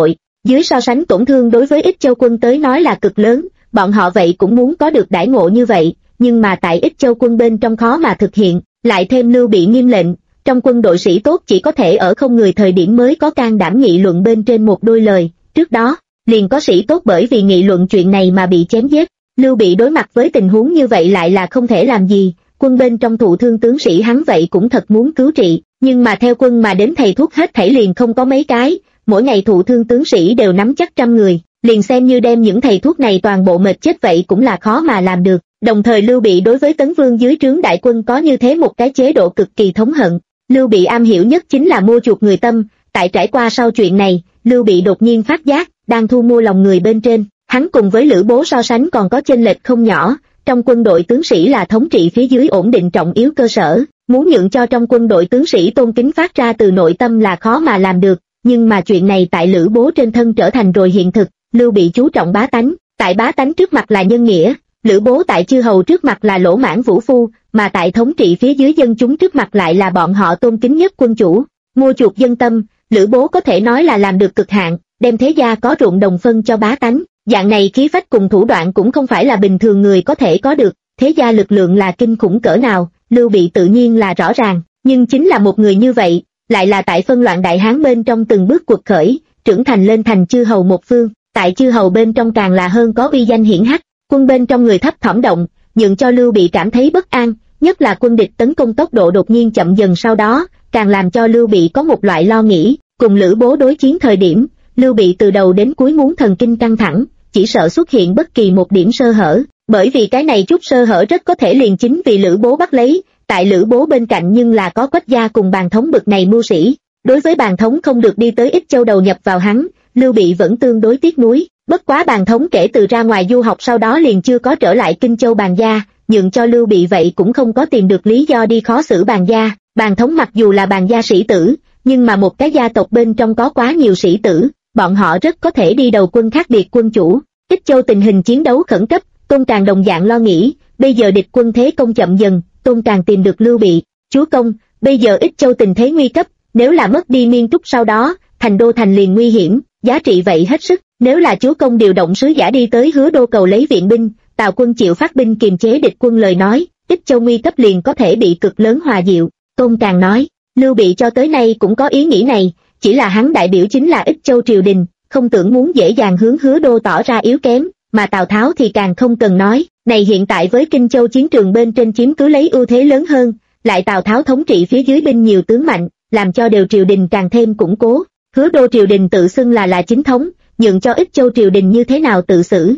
dưới so sánh tổn thương đối với Ích Châu quân tới nói là cực lớn, bọn họ vậy cũng muốn có được đãi ngộ như vậy, nhưng mà tại Ích Châu quân bên trong khó mà thực hiện, lại thêm Lưu Bị nghiêm lệnh, trong quân đội sĩ tốt chỉ có thể ở không người thời điểm mới có can đảm nghị luận bên trên một đôi lời, trước đó, liền có sĩ tốt bởi vì nghị luận chuyện này mà bị chém giết. Lưu Bị đối mặt với tình huống như vậy lại là không thể làm gì, quân bên trong thụ thương tướng sĩ hắn vậy cũng thật muốn cứu trị, nhưng mà theo quân mà đến thầy thuốc hết thảy liền không có mấy cái, mỗi ngày thụ thương tướng sĩ đều nắm chắc 100 người, liền xem như đem những thầy thuốc này toàn bộ mệt chết vậy cũng là khó mà làm được. Đồng thời Lưu Bị đối với Tấn Vương dưới trướng đại quân có như thế một cái chế độ cực kỳ thống hận. Lưu Bị am hiểu nhất chính là mua chuộc người tâm, tại trải qua sau chuyện này, Lưu Bị đột nhiên phát giác, đang thu mua lòng người bên trên, hắn cùng với Lữ Bố so sánh còn có chênh lệch không nhỏ, trong quân đội tướng sĩ là thống trị phía dưới ổn định trọng yếu cơ sở, muốn nhượng cho trong quân đội tướng sĩ tôn kính phát ra từ nội tâm là khó mà làm được, nhưng mà chuyện này tại Lữ Bố trên thân trở thành rồi hiện thực. Lưu Bị chú trọng bá tánh, tại bá tánh trước mặt là nhân nghĩa, Lữ Bố tại chư hầu trước mặt là lỗ mãn vũ phu, mà tại thống trị phía dưới dân chúng trước mặt lại là bọn họ tôn kính nhất quân chủ. Mua chuộc dân tâm, Lữ Bố có thể nói là làm được cực hạn, đem thế gia có ruộng đồng phân cho bá tánh, dạng này khí phách cùng thủ đoạn cũng không phải là bình thường người có thể có được, thế gia lực lượng là kinh khủng cỡ nào, Lưu Bị tự nhiên là rõ ràng, nhưng chính là một người như vậy, lại là tại phân loạn đại hán bên trong từng bước quật khởi, trưởng thành lên thành chư hầu một phương, tại chư hầu bên trong càng là hơn có uy danh hiển hách, quân bên trong người thấp thỏm động, nhượng cho Lưu Bị cảm thấy bất an, nhất là quân địch tấn công tốc độ đột nhiên chậm dần sau đó, càng làm cho Lưu Bị có một loại lo nghĩ, cùng Lữ Bố đối chiến thời điểm, Lưu Bị từ đầu đến cuối muốn thần kinh căng thẳng, chỉ sợ xuất hiện bất kỳ một điểm sơ hở, bởi vì cái này chút sơ hở rất có thể liền chính vì Lữ Bố bắt lấy, tại Lữ Bố bên cạnh nhưng là có Quách gia cùng Bàn Thống bực này mưu sĩ, đối với Bàn Thống không được đi tới Ích Châu đầu nhập vào hắn, Lưu Bị vẫn tương đối tiếc nuối, bất quá Bàn Thống kể từ ra ngoài du học sau đó liền chưa có trở lại Kinh Châu Bàn gia, nhượng cho Lưu Bị vậy cũng không có tìm được lý do đi khó xử Bàn gia. Bàn Thống mặc dù là Bàn gia sĩ tử, nhưng mà một cái gia tộc bên trong có quá nhiều sĩ tử, bọn họ rất có thể đi đầu quân khác biệt quân chủ. Ích Châu tình hình chiến đấu khẩn cấp, Tôn Tràng đồng dạng lo nghĩ, bây giờ địch quân thế công chậm dần, Tôn Tràng tìm được Lưu Bị, chúa công, bây giờ Ích Châu tình thế nguy cấp, nếu là mất đi Miên Trúc sau đó, thành đô thành liền nguy hiểm, giá trị vậy hết sức, nếu là chúa công điều động sứ giả đi tới Hứa Đô cầu lấy viện binh, Tào quân chịu phát binh kiềm chế địch quân lời nói, Ích Châu nguy cấp liền có thể bị cực lớn hòa dịu. Tôn Tràng nói, Lưu Bị cho tới nay cũng có ý nghĩ này, chỉ là hắn đại biểu chính là Ích Châu triều đình, không tưởng muốn dễ dàng hướng Hứa Đô tỏ ra yếu kém, mà Tào Tháo thì càng không cần nói, này hiện tại với Kinh Châu chiến trường bên trên chiếm cứ lấy ưu thế lớn hơn, lại Tào Tháo thống trị phía dưới binh nhiều tướng mạnh, làm cho đều triều đình càng thêm củng cố. Hứa Đô triều đình tự xưng là chính thống, nhượng cho Ích Châu triều đình như thế nào tự xử.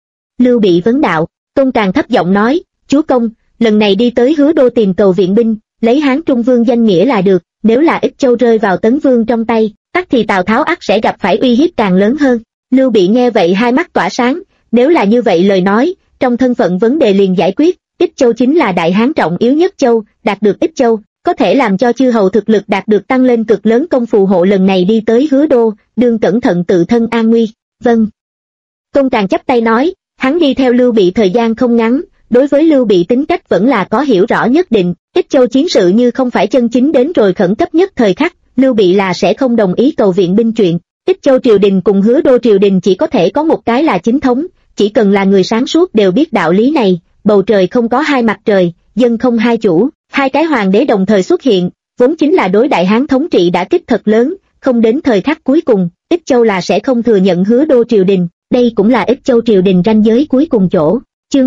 Lưu Bị vấn đạo, Tôn Tràng thấp giọng nói, chúa công, lần này đi tới Hứa Đô tìm cầu viện binh, lấy Hán Trung Vương danh nghĩa là được, nếu là Ích Châu rơi vào Tấn Vương trong tay, tắc thì Tào Tháo ắt sẽ gặp phải uy hiếp càng lớn hơn. Lưu Bị nghe vậy hai mắt tỏa sáng, nếu là như vậy lời nói, trong thân phận vấn đề liền giải quyết, Ích Châu chính là đại hán trọng yếu nhất châu, đạt được Ích Châu, có thể làm cho chư hầu thực lực đạt được tăng lên cực lớn, công phù hộ lần này đi tới Hứa Đô, đương cẩn thận tự thân an nguy. Vâng. Tôn Tràng chắp tay nói, hắn đi theo Lưu Bị thời gian không ngắn, đối với Lưu Bị tính cách vẫn là có hiểu rõ nhất định, Ích Châu chiến sự như không phải chân chính đến rồi khẩn cấp nhất thời khắc, Lưu Bị là sẽ không đồng ý cầu viện binh chuyện. Ích Châu triều đình cùng Hứa Đô triều đình chỉ có thể có một cái là chính thống, chỉ cần là người sáng suốt đều biết đạo lý này, bầu trời không có hai mặt trời, dân không hai chủ, hai cái hoàng đế đồng thời xuất hiện, vốn chính là đối đại hán thống trị đã kích thật lớn, không đến thời khắc cuối cùng, Ích Châu là sẽ không thừa nhận Hứa Đô triều đình, đây cũng là Ích Châu triều đình ranh giới cuối cùng chỗ. Chương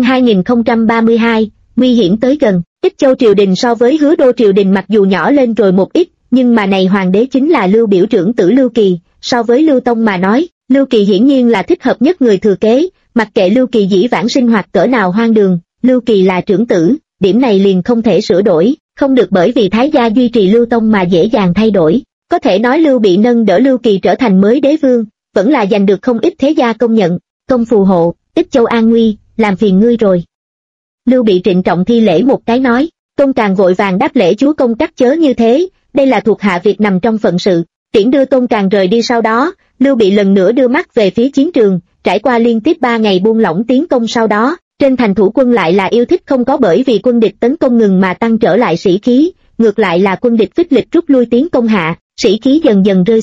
2032, nguy hiểm tới gần, Ích Châu triều đình so với Hứa Đô triều đình mặc dù nhỏ lên rồi một ít, nhưng mà này hoàng đế chính là Lưu biểu trưởng tử Lưu Kỳ, so với Lưu Tông mà nói, Lưu Kỳ hiển nhiên là thích hợp nhất người thừa kế, mặc kệ Lưu Kỳ dĩ vãng sinh hoạt cỡ nào hoang đường, Lưu Kỳ là trưởng tử, điểm này liền không thể sửa đổi, không được bởi vì Thái gia duy trì Lưu Tông mà dễ dàng thay đổi, có thể nói Lưu Bị nâng đỡ Lưu Kỳ trở thành mới đế vương, vẫn là giành được không ít thế gia công nhận, công phù hộ, Ích Châu an nguy, làm phiền ngươi rồi. Lưu Bị trịnh trọng thi lễ một cái nói, Tôn Tràng vội vàng đáp lễ chúa công trắc chớ như thế, đây là thuộc hạ việc nằm trong phận sự. Tiễn đưa Tôn Tràng rời đi sau đó, Lưu Bị lần nữa đưa mắt về phía chiến trường, trải qua liên tiếp 3 ngày buông lỏng tiến công sau đó, trên thành thủ quân lại là yêu thích không có bởi vì quân địch tấn công ngừng mà tăng trở lại sĩ khí, ngược lại là quân địch phích lịch rút lui tiến công hạ, sĩ khí dần dần rơi xuống.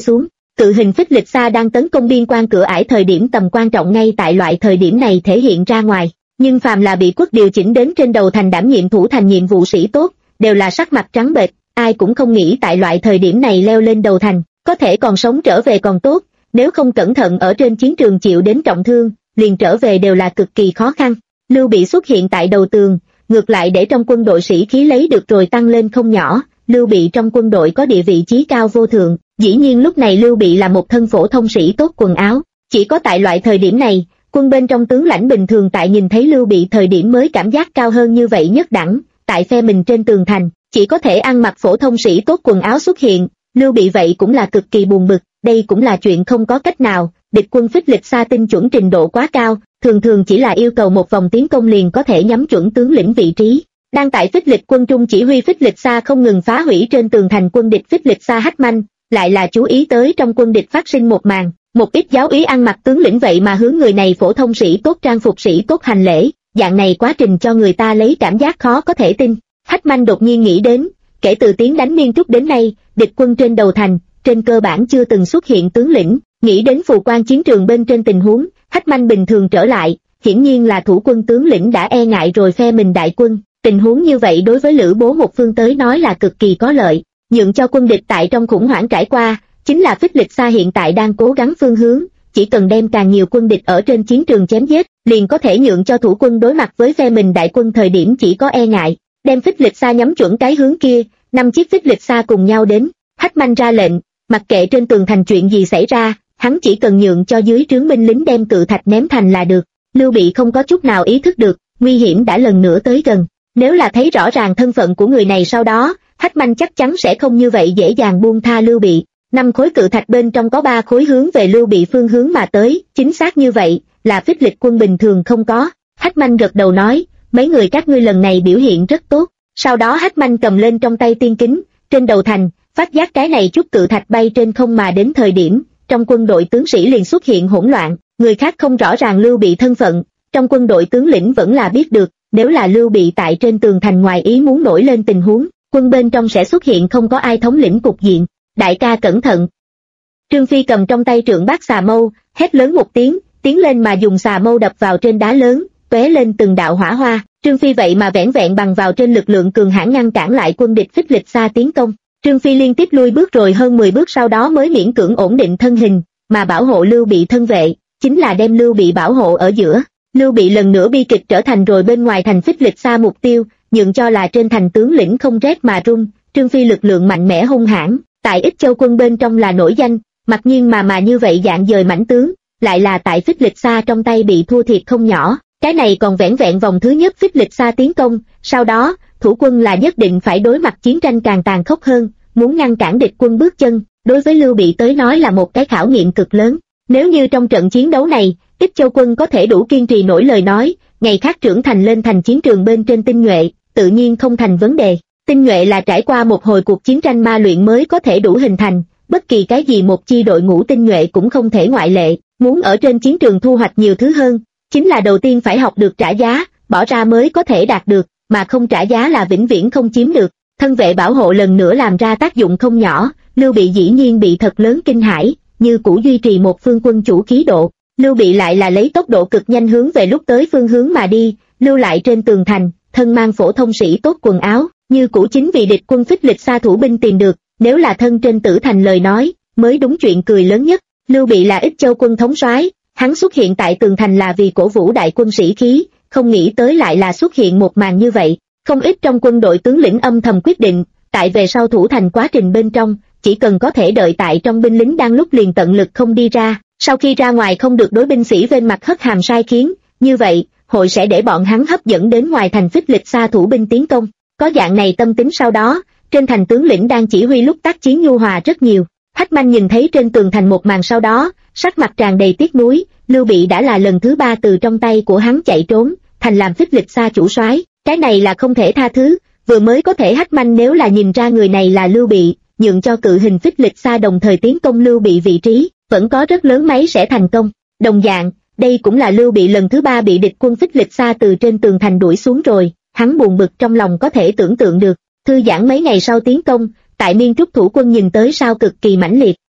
Cự hình phích lịch xa đang tấn công biên quan cửa ải, thời điểm tầm quan trọng ngay tại loại thời điểm này thể hiện ra ngoài. Nhưng phàm là bị Quốc điều chỉnh đến trên đầu thành đảm nhiệm thủ thành nhiệm vụ sĩ tốt, đều là sắc mặt trắng bệch, ai cũng không nghĩ tại loại thời điểm này leo lên đầu thành, có thể còn sống trở về còn tốt, nếu không cẩn thận ở trên chiến trường chịu đến trọng thương, liền trở về đều là cực kỳ khó khăn. Lưu Bị xuất hiện tại đầu tường, ngược lại để trong quân đội sĩ khí lấy được rồi tăng lên không nhỏ. Lưu Bị trong quân đội có địa vị chí cao vô thượng, dĩ nhiên lúc này Lưu Bị là một thân phổ thông sĩ tốt quần áo, chỉ có tại loại thời điểm này, quân bên trong tướng lãnh bình thường tại nhìn thấy Lưu Bị thời điểm mới cảm giác cao hơn như vậy nhất đẳng, tại phe mình trên tường thành, chỉ có thể ăn mặc phổ thông sĩ tốt quần áo xuất hiện, Lưu Bị vậy cũng là cực kỳ buồn bực, đây cũng là chuyện không có cách nào, địch quân phích lịch xa tinh chuẩn trình độ quá cao, thường thường chỉ là yêu cầu một vòng tiến công liền có thể nhắm chuẩn tướng lĩnh vị trí. Đang tại phích lịch quân trung chỉ huy phích lịch xa không ngừng phá hủy trên tường thành quân địch phích lịch xa Hách Manh, lại là chú ý tới trong quân địch phát sinh một màn, một ít giáo úy ăn mặc tướng lĩnh vậy mà hướng người này phổ thông sĩ tốt trang phục sĩ tốt hành lễ, dạng này quá trình cho người ta lấy cảm giác khó có thể tin. Hách Manh đột nhiên nghĩ đến, kể từ tiếng đánh Miên Trúc đến nay, địch quân trên đầu thành, trên cơ bản chưa từng xuất hiện tướng lĩnh, nghĩ đến phù quan chiến trường bên trên tình huống, Hách Manh bình thường trở lại, hiển nhiên là thủ quân tướng lĩnh đã e ngại rồi phe mình đại quân. Tình huống như vậy đối với Lữ Bố một phương tới nói là cực kỳ có lợi, nhượng cho quân địch tại trong khủng hoảng trải qua, chính là phích lịch xa hiện tại đang cố gắng phương hướng, chỉ cần đem càng nhiều quân địch ở trên chiến trường chém giết, liền có thể nhượng cho thủ quân đối mặt với phe mình đại quân thời điểm chỉ có e ngại, đem phích lịch xa nhắm chuẩn cái hướng kia, 5 chiếc phích lịch xa cùng nhau đến, Hách Manh ra lệnh, mặc kệ trên tường thành chuyện gì xảy ra, hắn chỉ cần nhượng cho dưới trướng binh lính đem cự thạch ném thành là được. Lưu Bị không có chút nào ý thức được, nguy hiểm đã lần nữa tới gần. Nếu là thấy rõ ràng thân phận của người này sau đó, Hách Manh chắc chắn sẽ không như vậy dễ dàng buông tha Lưu Bị. 5 khối cự thạch bên trong có 3 khối hướng về Lưu Bị phương hướng mà tới, chính xác như vậy, là phích lịch quân bình thường không có. Hách Manh gật đầu nói, mấy người các ngươi lần này biểu hiện rất tốt. Sau đó Hách Manh cầm lên trong tay tiên kính, trên đầu thành, phát giác cái này chút cự thạch bay trên không mà đến thời điểm, trong quân đội tướng sĩ liền xuất hiện hỗn loạn, người khác không rõ ràng Lưu Bị thân phận, trong quân đội tướng lĩnh vẫn là biết được. Nếu là Lưu Bị tại trên tường thành ngoài ý muốn nổi lên tình huống, quân bên trong sẽ xuất hiện không có ai thống lĩnh cục diện. Đại ca cẩn thận. Trương Phi cầm trong tay trượng bát xà mâu, hét lớn một tiếng, tiến lên mà dùng xà mâu đập vào trên đá lớn, tóe lên từng đạo hỏa hoa. Trương Phi vậy mà vẻn vẹn bằng vào trên lực lượng cường hãn ngăn cản lại quân địch phích lịch xa tiến công. Trương Phi liên tiếp lui bước rồi hơn 10 bước sau đó mới miễn cưỡng ổn định thân hình, mà bảo hộ Lưu Bị thân vệ, chính là đem Lưu Bị bảo hộ ở giữa. Lưu Bị lần nữa bi kịch trở thành rồi bên ngoài thành phích lịch xa mục tiêu, nhượng cho là trên thành tướng lĩnh không rét mà run. Trương Phi lực lượng mạnh mẽ hung hãn, tại Ích Châu quân bên trong là nổi danh, mặc nhiên mà như vậy dạng dời mãnh tướng, lại là tại phích lịch xa trong tay bị thua thiệt không nhỏ. Cái này còn vẻn vẹn vòng thứ nhất phích lịch xa tiến công, sau đó, thủ quân là nhất định phải đối mặt chiến tranh càng tàn khốc hơn, muốn ngăn cản địch quân bước chân, đối với Lưu Bị tới nói là một cái khảo nghiệm cực lớn. Nếu như trong trận chiến đấu này, Ích Châu quân có thể đủ kiên trì nổi lời nói, ngày khác trưởng thành lên thành chiến trường bên trên tinh nhuệ, tự nhiên không thành vấn đề. Tinh nhuệ là trải qua một hồi cuộc chiến tranh ma luyện mới có thể đủ hình thành, bất kỳ cái gì một chi đội ngũ tinh nhuệ cũng không thể ngoại lệ. Muốn ở trên chiến trường thu hoạch nhiều thứ hơn, chính là đầu tiên phải học được trả giá, bỏ ra mới có thể đạt được, mà không trả giá là vĩnh viễn không chiếm được. Thân vệ bảo hộ lần nữa làm ra tác dụng không nhỏ, Lưu Bị dĩ nhiên bị thật lớn kinh hãi, như cũ duy trì một phương quân chủ khí độ. Lưu Bị lại là lấy tốc độ cực nhanh hướng về lúc tới phương hướng mà đi, lưu lại trên tường thành, thân mang phổ thông sĩ tốt quần áo, như cũ chính vì địch quân phích lịch xa thủ binh tìm được, nếu là thân trên tử thành lời nói, mới đúng chuyện cười lớn nhất. Lưu Bị là Ích Châu quân thống soái, hắn xuất hiện tại tường thành là vì cổ vũ đại quân sĩ khí, không nghĩ tới lại là xuất hiện một màn như vậy. Không ít trong quân đội tướng lĩnh âm thầm quyết định, tại về sau thủ thành quá trình bên trong, chỉ cần có thể đợi tại trong binh lính đang lúc liền tận lực không đi ra, sau khi ra ngoài không được đối binh sĩ bên mặt hất hàm sai khiến, như vậy, hội sẽ để bọn hắn hấp dẫn đến ngoài thành phích lịch xa thủ binh tiến công. Có dạng này tâm tính sau đó, trên thành tướng lĩnh đang chỉ huy lúc tác chiến nhu hòa rất nhiều. Hách Manh nhìn thấy trên tường thành một màn sau đó, sắc mặt tràn đầy tiếc nuối, Lưu Bị đã là lần thứ 3 từ trong tay của hắn chạy trốn, thành làm phích lịch xa chủ soái, cái này là không thể tha thứ. Vừa mới có thể Hách Manh nếu là nhìn ra người này là Lưu Bị, nhượng cho cự hình phích lịch xa đồng thời tiến công Lưu Bị vị trí, vẫn có rất lớn máy sẽ thành công. Đồng dạng, đây cũng là Lưu Bị lần thứ 3 bị địch quân phích lịch xa từ trên tường thành đuổi xuống rồi, hắn buồn bực trong lòng có thể tưởng tượng được. Thư giãn mấy ngày sau tiến công, tại Miên Trúc thủ quân nhìn tới sao cực kỳ mãnh liệt,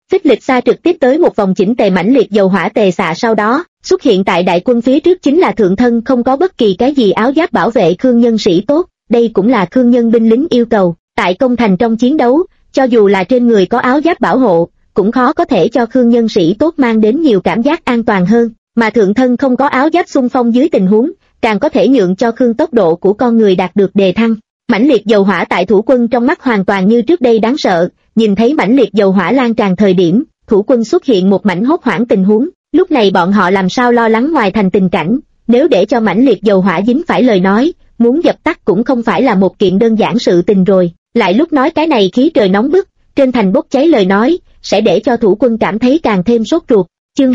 Phích lịch xa trực tiếp tới một vòng chỉnh tề mãnh liệt dầu hỏa tề xạ, sau đó xuất hiện tại đại quân phía trước chính là thượng thân không có bất kỳ cái gì áo giáp bảo vệ Khương Nhân sĩ tốt. Đây cũng là Khương Nhân binh lính yêu cầu, tại công thành trong chiến đấu, cho dù là trên người có áo giáp bảo hộ, cũng khó có thể cho Khương Nhân sĩ tốt mang đến nhiều cảm giác an toàn hơn, mà thượng thân không có áo giáp xung phong dưới tình huống, càng có thể nhượng cho Khương tốc độ của con người đạt được đề thăng. Mãnh liệt dầu hỏa tại thủ quân trong mắt hoàn toàn như trước đây đáng sợ, nhìn thấy mãnh liệt dầu hỏa lan tràn thời điểm, thủ quân xuất hiện một mảnh hốt hoảng tình huống, lúc này bọn họ làm sao lo lắng ngoài thành tình cảnh, nếu để cho mãnh liệt dầu hỏa dính phải lời nói, muốn dập tắt cũng không phải là một kiện đơn giản sự tình rồi, lại lúc nói cái này khí trời nóng bức, trên thành bốc cháy lời nói, sẽ để cho thủ quân cảm thấy càng thêm sốt ruột. Chương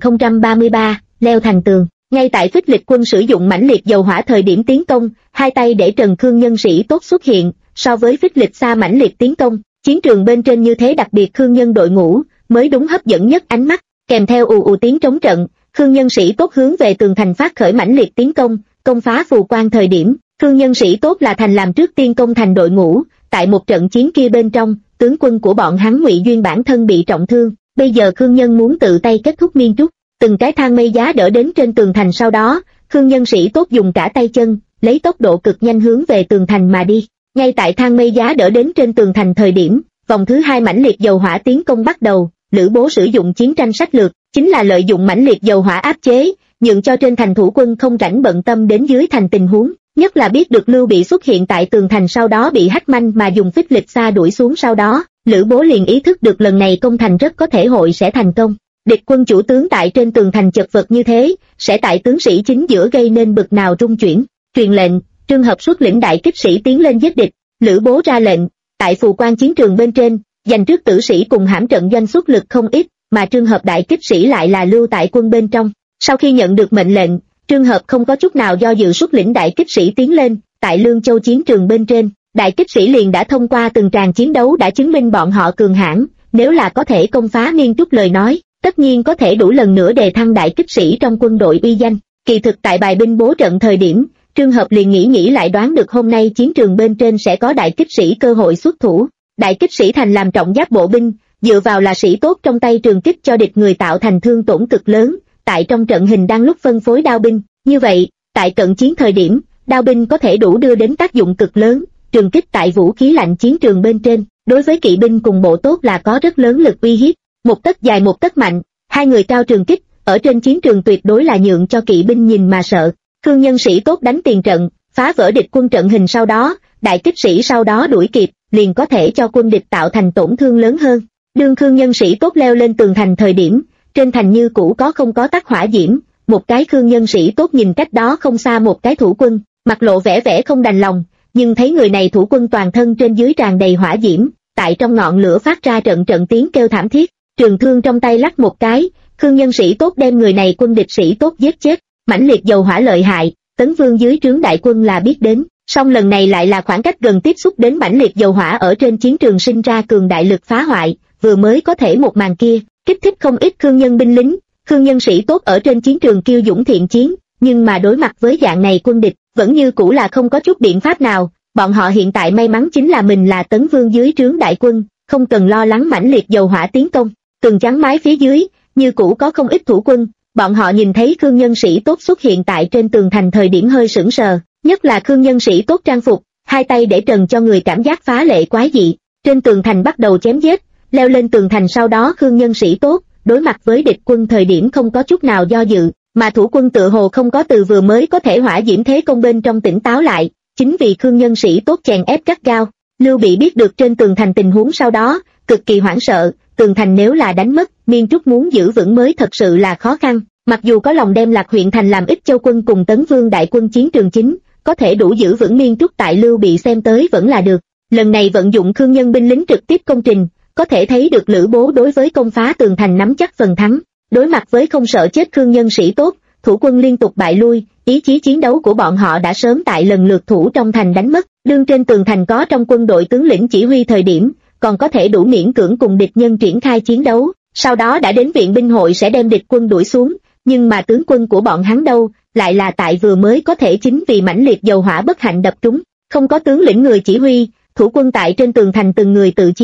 2033, leo thành tường. Ngay tại Phích lịch quân sử dụng mãnh liệt dầu hỏa thời điểm tiến công, hai tay để trần Khương Nhân sĩ tốt xuất hiện, so với Phích lịch xa mãnh liệt tiến công, chiến trường bên trên như thế đặc biệt Khương Nhân đội ngũ, mới đúng hấp dẫn nhất ánh mắt, kèm theo ù ù tiếng trống trận, Khương Nhân sĩ tốt hướng về tường thành phát khởi mãnh liệt tiến công, công phá phù quan thời điểm, Khương Nhân sĩ tốt là thành làm trước tiên công thành đội ngũ, tại một trận chiến kia bên trong, tướng quân của bọn hắn Ngụy Duyên bản thân bị trọng thương, bây giờ Khương Nhân muốn tự tay kết thúc miên trúc. Từng cái thang mây giá đỡ đến trên tường thành, sau đó, Khương Nhân sĩ tốt dùng cả tay chân, lấy tốc độ cực nhanh hướng về tường thành mà đi. Ngay tại thang mây giá đỡ đến trên tường thành thời điểm, vòng thứ hai mãnh liệt dầu hỏa tiến công bắt đầu, Lữ Bố sử dụng chiến tranh sách lược, chính là lợi dụng mãnh liệt dầu hỏa áp chế, nhượng cho trên thành thủ quân không rảnh bận tâm đến dưới thành tình huống, nhất là biết được Lưu Bị xuất hiện tại tường thành sau đó bị hách manh mà dùng Phích lịch xa đuổi xuống, sau đó, Lữ Bố liền ý thức được lần này công thành rất có thể hội sẽ thành công. Địch quân chủ tướng tại trên tường thành chật vật như thế, sẽ tại tướng sĩ chính giữa gây nên bực nào rung chuyển. Truyền lệnh, Trương Hợp xuất lĩnh đại kích sĩ tiến lên giết địch. Lữ Bố ra lệnh, tại phù quan chiến trường bên trên, dành trước tử sĩ cùng hãm trận doanh xuất lực không ít, mà Trương Hợp đại kích sĩ lại là lưu tại quân bên trong. Sau khi nhận được mệnh lệnh, Trương Hợp không có chút nào do dự xuất lĩnh đại kích sĩ tiến lên, tại Lương Châu chiến trường bên trên, đại kích sĩ liền đã thông qua từng tràng chiến đấu đã chứng minh bọn họ cường hãn, nếu là có thể công phá miên trúc lời nói, tất nhiên có thể đủ lần nữa đề thăng đại kích sĩ trong quân đội uy danh. Kỳ thực tại bài binh bố trận thời điểm, Trương Hợp liền nghĩ lại đoán được hôm nay chiến trường bên trên sẽ có đại kích sĩ cơ hội xuất thủ. Đại kích sĩ thành làm trọng giáp bộ binh, dựa vào là sĩ tốt trong tay trường kích cho địch người tạo thành thương tổn cực lớn, tại trong trận hình đang lúc phân phối đao binh, như vậy, tại cận chiến thời điểm, đao binh có thể đủ đưa đến tác dụng cực lớn, trường kích tại vũ khí lạnh chiến trường bên trên, đối với kỵ binh cùng bộ tốt là có rất lớn lực uy hiếp. Một tấc dài một tấc mạnh, hai người cao trường kích, ở trên chiến trường tuyệt đối là nhượng cho kỵ binh nhìn mà sợ. Khương Nhân sĩ tốt đánh tiền trận, phá vỡ địch quân trận hình, sau đó, đại kích sĩ sau đó đuổi kịp, liền có thể cho quân địch tạo thành tổn thương lớn hơn. Đương Khương Nhân sĩ tốt leo lên tường thành thời điểm, trên thành như cũ có không có tắt hỏa diễm, một cái Khương Nhân sĩ tốt nhìn cách đó không xa một cái thủ quân, mặt lộ vẻ không đành lòng, nhưng thấy người này thủ quân toàn thân trên dưới tràn đầy hỏa diễm, tại trong ngọn lửa phát ra trận tiếng kêu thảm thiết. Trường thương trong tay lắc một cái, Khương Nhân sĩ tốt đem người này quân địch sĩ tốt giết chết. Mãnh liệt dầu hỏa lợi hại, Tấn Vương dưới trướng đại quân là biết đến, song lần này lại là khoảng cách gần tiếp xúc đến mãnh liệt dầu hỏa ở trên chiến trường sinh ra cường đại lực phá hoại, vừa mới có thể một màn kia, kích thích không ít Khương Nhân binh lính. Khương Nhân sĩ tốt ở trên chiến trường kiêu dũng thiện chiến, nhưng mà đối mặt với dạng này quân địch, vẫn như cũ là không có chút biện pháp nào. Bọn họ hiện tại may mắn chính là mình là Tấn Vương dưới trướng đại quân, không cần lo lắng mãnh liệt dầu hỏa tiến công. Tường trắng mái phía dưới, như cũ có không ít thủ quân, bọn họ nhìn thấy Khương Nhân sĩ tốt xuất hiện tại trên tường thành thời điểm hơi sững sờ, nhất là Khương Nhân sĩ tốt trang phục, hai tay để trần cho người cảm giác phá lệ quái dị. Trên tường thành bắt đầu chém giết, leo lên tường thành sau đó Khương Nhân sĩ tốt, đối mặt với địch quân thời điểm không có chút nào do dự, mà thủ quân tựa hồ không có từ vừa mới có thể hỏa diễm thế công bên trong tỉnh táo lại, chính vì Khương Nhân sĩ tốt chèn ép gắt gao. Lưu Bị biết được trên tường thành tình huống sau đó, cực kỳ hoảng sợ, tường thành nếu là đánh mất, miên trúc muốn giữ vững mới thật sự là khó khăn. Mặc dù có lòng đem Lạc huyện thành làm Ích Châu quân cùng Tấn Vương đại quân chiến trường chính, có thể đủ giữ vững miên trúc tại Lưu Bị xem tới vẫn là được. Lần này vận dụng Khương Nhân binh lính trực tiếp công trình, có thể thấy được Lữ Bố đối với công phá tường thành nắm chắc phần thắng. Đối mặt với không sợ chết Khương Nhân sĩ tốt, thủ quân liên tục bại lui, ý chí chiến đấu của bọn họ đã sớm tại lần lượt thủ trong thành đánh mất. Đương trên tường thành có trong quân đội tướng lĩnh chỉ huy thời điểm, còn có thể đủ miễn cưỡng cùng địch nhân triển khai chiến đấu, sau đó đã đến viện binh hội sẽ đem địch quân đuổi xuống, nhưng mà tướng quân của bọn hắn đâu, lại là tại vừa mới có thể chính vì mãnh liệt dầu hỏa bất hạnh đập trúng, không có tướng lĩnh người chỉ huy, thủ quân tại trên tường thành từng người tự chiến,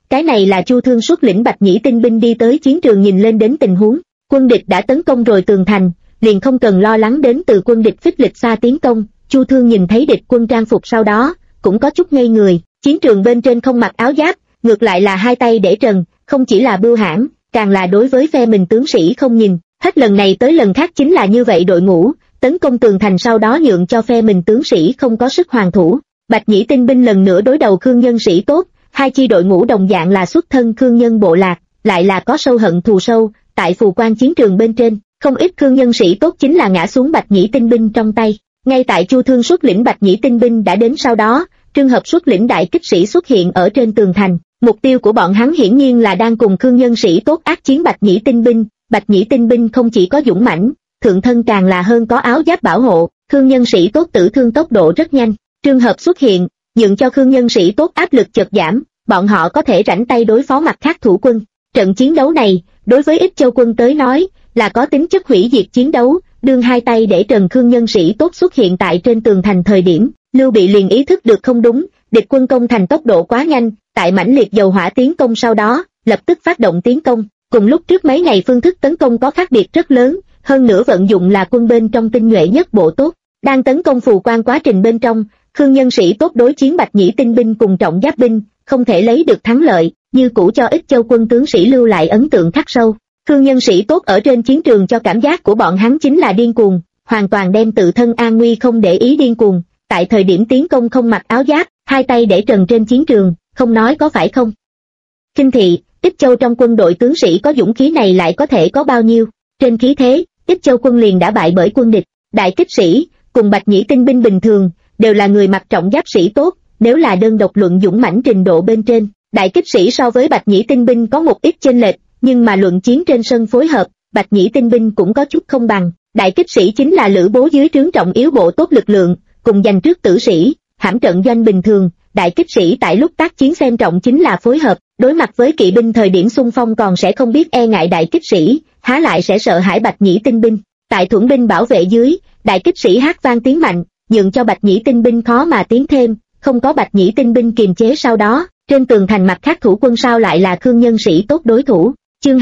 Cái này là Chu Thương xuất lĩnh Bạch Nhĩ tinh binh đi tới chiến trường nhìn lên đến tình huống, quân địch đã tấn công rồi tường thành, liền không cần lo lắng đến từ quân địch phích lịch xa tiến công. Chu Thương nhìn thấy địch quân trang phục sau đó, cũng có chút ngây người, chiến trường bên trên không mặc áo giáp, ngược lại là hai tay để trần, không chỉ là bưu hãn, càng là đối với phe mình tướng sĩ không nhìn, hết lần này tới lần khác chính là như vậy đội ngũ, tấn công tường thành sau đó nhượng cho phe mình tướng sĩ không có sức hoàn thủ. Bạch Nhĩ tinh binh lần nữa đối đầu Khương nhân sĩ tốt, hai chi đội ngũ đồng dạng là xuất thân Khương nhân bộ lạc, lại là có sâu hận thù sâu, tại phù quan chiến trường bên trên, không ít Khương nhân sĩ tốt chính là ngã xuống Bạch Nhĩ tinh binh trong tay. Ngay tại Chu Thương xuất lĩnh Bạch Nhĩ tinh binh đã đến sau đó, Trương Hợp xuất lĩnh đại kích sĩ xuất hiện ở trên tường thành, mục tiêu của bọn hắn hiển nhiên là đang cùng Khương nhân sĩ tốt ác chiến Bạch Nhĩ tinh binh. Bạch Nhĩ tinh binh không chỉ có dũng mãnh, thượng thân càng là hơn có áo giáp bảo hộ, Khương nhân sĩ tốt tử thương tốc độ rất nhanh. Trương Hợp xuất hiện, nhượng cho Khương nhân sĩ tốt áp lực chợt giảm, bọn họ có thể rảnh tay đối phó mặt khác thủ quân. Trận chiến đấu này, đối với Ích Châu quân tới nói, là có tính chất hủy diệt chiến đấu, đương hai tay để trần Khương nhân sĩ tốt xuất hiện tại trên tường thành thời điểm, Lưu Bị liền ý thức được không đúng, địch quân công thành tốc độ quá nhanh, tại mãnh liệt dầu hỏa tiến công sau đó, lập tức phát động tiến công, cùng lúc trước mấy ngày phương thức tấn công có khác biệt rất lớn, hơn nữa vận dụng là quân bên trong tinh nhuệ nhất bộ tốt, đang tấn công phù quan quá trình bên trong, Khương nhân sĩ tốt đối chiến Bạch Nhĩ tinh binh cùng trọng giáp binh, không thể lấy được thắng lợi, như cũ cho Ích Châu quân tướng sĩ lưu lại ấn tượng khắc sâu. Khương nhân sĩ tốt ở trên chiến trường cho cảm giác của bọn hắn chính là điên cuồng, hoàn toàn đem tự thân an nguy không để ý điên cuồng, tại thời điểm tiến công không mặc áo giáp, hai tay để trần trên chiến trường, không nói có phải không. Kinh thị, Ích Châu trong quân đội tướng sĩ có dũng khí này lại có thể có bao nhiêu, trên khí thế, Ích Châu quân liền đã bại bởi quân địch, đại kích sĩ, cùng Bạch Nhĩ tinh binh bình thường, đều là người mặc trọng giáp sĩ tốt, nếu là đơn độc luận dũng mãnh trình độ bên trên, đại kích sĩ so với Bạch Nhĩ tinh binh có một ít chênh lệch, nhưng mà luận chiến trên sân phối hợp, Bạch Nhĩ tinh binh cũng có chút không bằng. Đại kích sĩ chính là Lữ Bố dưới trướng trọng yếu bộ tốt lực lượng, cùng giành trước tử sĩ, hãm trận doanh bình thường. Đại kích sĩ tại lúc tác chiến xem trọng chính là phối hợp, đối mặt với kỵ binh thời điểm xung phong còn sẽ không biết e ngại đại kích sĩ, há lại sẽ sợ hãi Bạch Nhĩ tinh binh. Tại thuẫn binh bảo vệ dưới, đại kích sĩ hát vang tiếng mạnh, nhượng cho Bạch Nhĩ tinh binh khó mà tiến thêm, không có Bạch Nhĩ tinh binh kiềm chế sau đó, trên tường thành mặt khác thủ quân sao lại là Khương nhân sĩ tốt đối thủ. Chương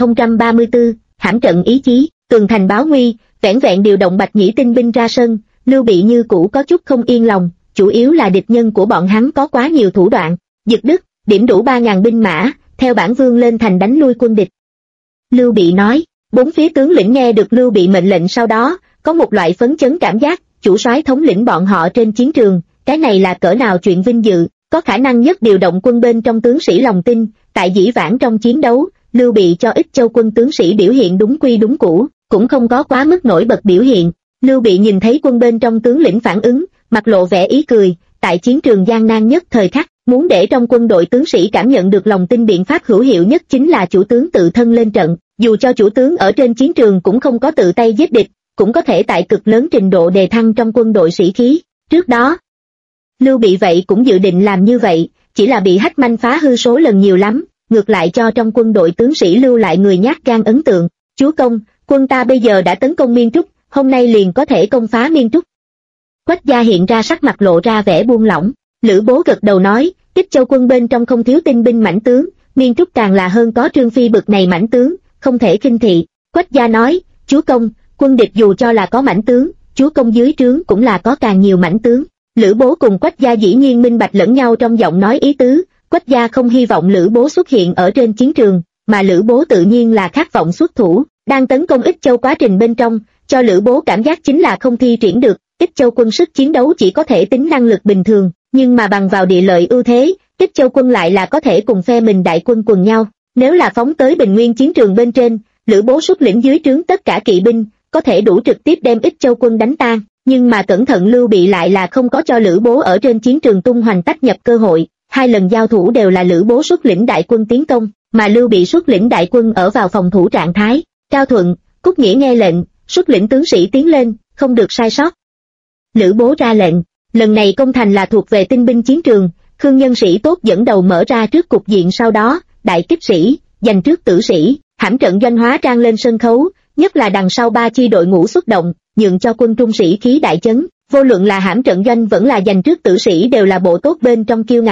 2034, hãm trận ý chí, tường thành báo nguy, vẻn vẹn điều động Bạch Nhĩ tinh binh ra sân, Lưu Bị như cũ có chút không yên lòng, chủ yếu là địch nhân của bọn hắn có quá nhiều thủ đoạn. Dực Đức, điểm đủ 3.000 binh mã, theo bản vương lên thành đánh lui quân địch. Lưu Bị nói, bốn phía tướng lĩnh nghe được Lưu Bị mệnh lệnh sau đó, có một loại phấn chấn cảm giác, chủ soái thống lĩnh bọn họ trên chiến trường, cái này là cỡ nào chuyện vinh dự, có khả năng nhất điều động quân bên trong tướng sĩ lòng tin, tại dĩ vãng trong chiến đấu, Lưu Bị cho Ích Châu quân tướng sĩ biểu hiện đúng quy đúng cũ, cũng không có quá mức nổi bật biểu hiện. Lưu Bị nhìn thấy quân bên trong tướng lĩnh phản ứng, mặt lộ vẻ ý cười, tại chiến trường gian nan nhất thời khắc, muốn để trong quân đội tướng sĩ cảm nhận được lòng tin biện pháp hữu hiệu nhất chính là chủ tướng tự thân lên trận, dù cho chủ tướng ở trên chiến trường cũng không có tự tay giết địch, cũng có thể tại cực lớn trình độ đề thăng trong quân đội sĩ khí. Trước đó, Lưu Bị vậy cũng dự định làm như vậy, chỉ là bị Hách Manh phá hư số lần nhiều lắm, ngược lại cho trong quân đội tướng sĩ lưu lại người nhát gan ấn tượng. Chúa công, quân ta bây giờ đã tấn công Miên Trúc, hôm nay liền có thể công phá Miên Trúc. Quách Gia hiện ra sắc mặt lộ ra vẻ buông lỏng, Lữ Bố gật đầu nói, Ích Châu quân bên trong không thiếu tinh binh mãnh tướng, Miên Trúc càng là hơn có Trương Phi bực này mãnh tướng, không thể khinh thị. Quách Gia nói, chúa công, quân địch dù cho là có mãnh tướng, chúa công dưới trướng cũng là có càng nhiều mãnh tướng. Lữ Bố cùng Quách Gia dĩ nhiên minh bạch lẫn nhau trong giọng nói ý tứ, Quách Gia không hy vọng Lữ Bố xuất hiện ở trên chiến trường, mà Lữ Bố tự nhiên là khát vọng xuất thủ, đang tấn công Ích Châu quá trình bên trong, cho Lữ Bố cảm giác chính là không thi triển được, Ích Châu quân sức chiến đấu chỉ có thể tính năng lực bình thường, nhưng mà bằng vào địa lợi ưu thế, Ích Châu quân lại là có thể cùng phe mình đại quân quần nhau, nếu là phóng tới Bình Nguyên chiến trường bên trên, Lữ Bố xuất lĩnh dưới trướng tất cả kỵ binh, có thể đủ trực tiếp đem Ích Châu quân đánh tan, nhưng mà cẩn thận Lưu Bị lại là không có cho Lữ Bố ở trên chiến trường tung hoành tách nhập cơ hội, hai lần giao thủ đều là Lữ Bố xuất lĩnh đại quân tiến công, mà Lưu Bị xuất lĩnh đại quân ở vào phòng thủ trạng thái. Cao Thuận, Cúc Nghĩa nghe lệnh, xuất lĩnh tướng sĩ tiến lên, không được sai sót. Lữ Bố ra lệnh, lần này công thành là thuộc về tinh binh chiến trường, Khương nhân sĩ tốt dẫn đầu mở ra trước cục diện, sau đó, đại kích sĩ, giành trước tử sĩ, hãm trận doanh hóa trang lên sân khấu, nhất là đằng sau ba chi đội ngũ xuất động, nhượng cho quân trung sĩ khí đại chấn, vô luận là hãm trận doanh vẫn là giành trước tử sĩ đều là bộ tốt bên trong kiêu ngạo,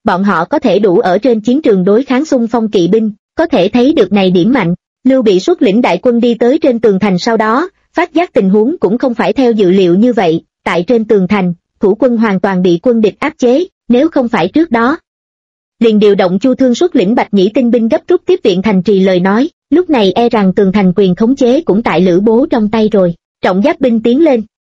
bọn họ có thể đủ ở trên chiến trường đối kháng xung phong kỵ binh, có thể thấy được này điểm mạnh. Lưu Bị xuất lĩnh đại quân đi tới trên tường thành sau đó, phát giác tình huống cũng không phải theo dự liệu như vậy, tại trên tường thành, thủ quân hoàn toàn bị quân địch áp chế, nếu không phải trước đó liền điều động Chu Thương xuất lĩnh Bạch Nhĩ tinh binh gấp rút tiếp viện thành trì lời nói, lúc này e rằng tường thành quyền khống chế cũng tại Lữ Bố trong tay rồi. Trọng giáp binh tiến lên.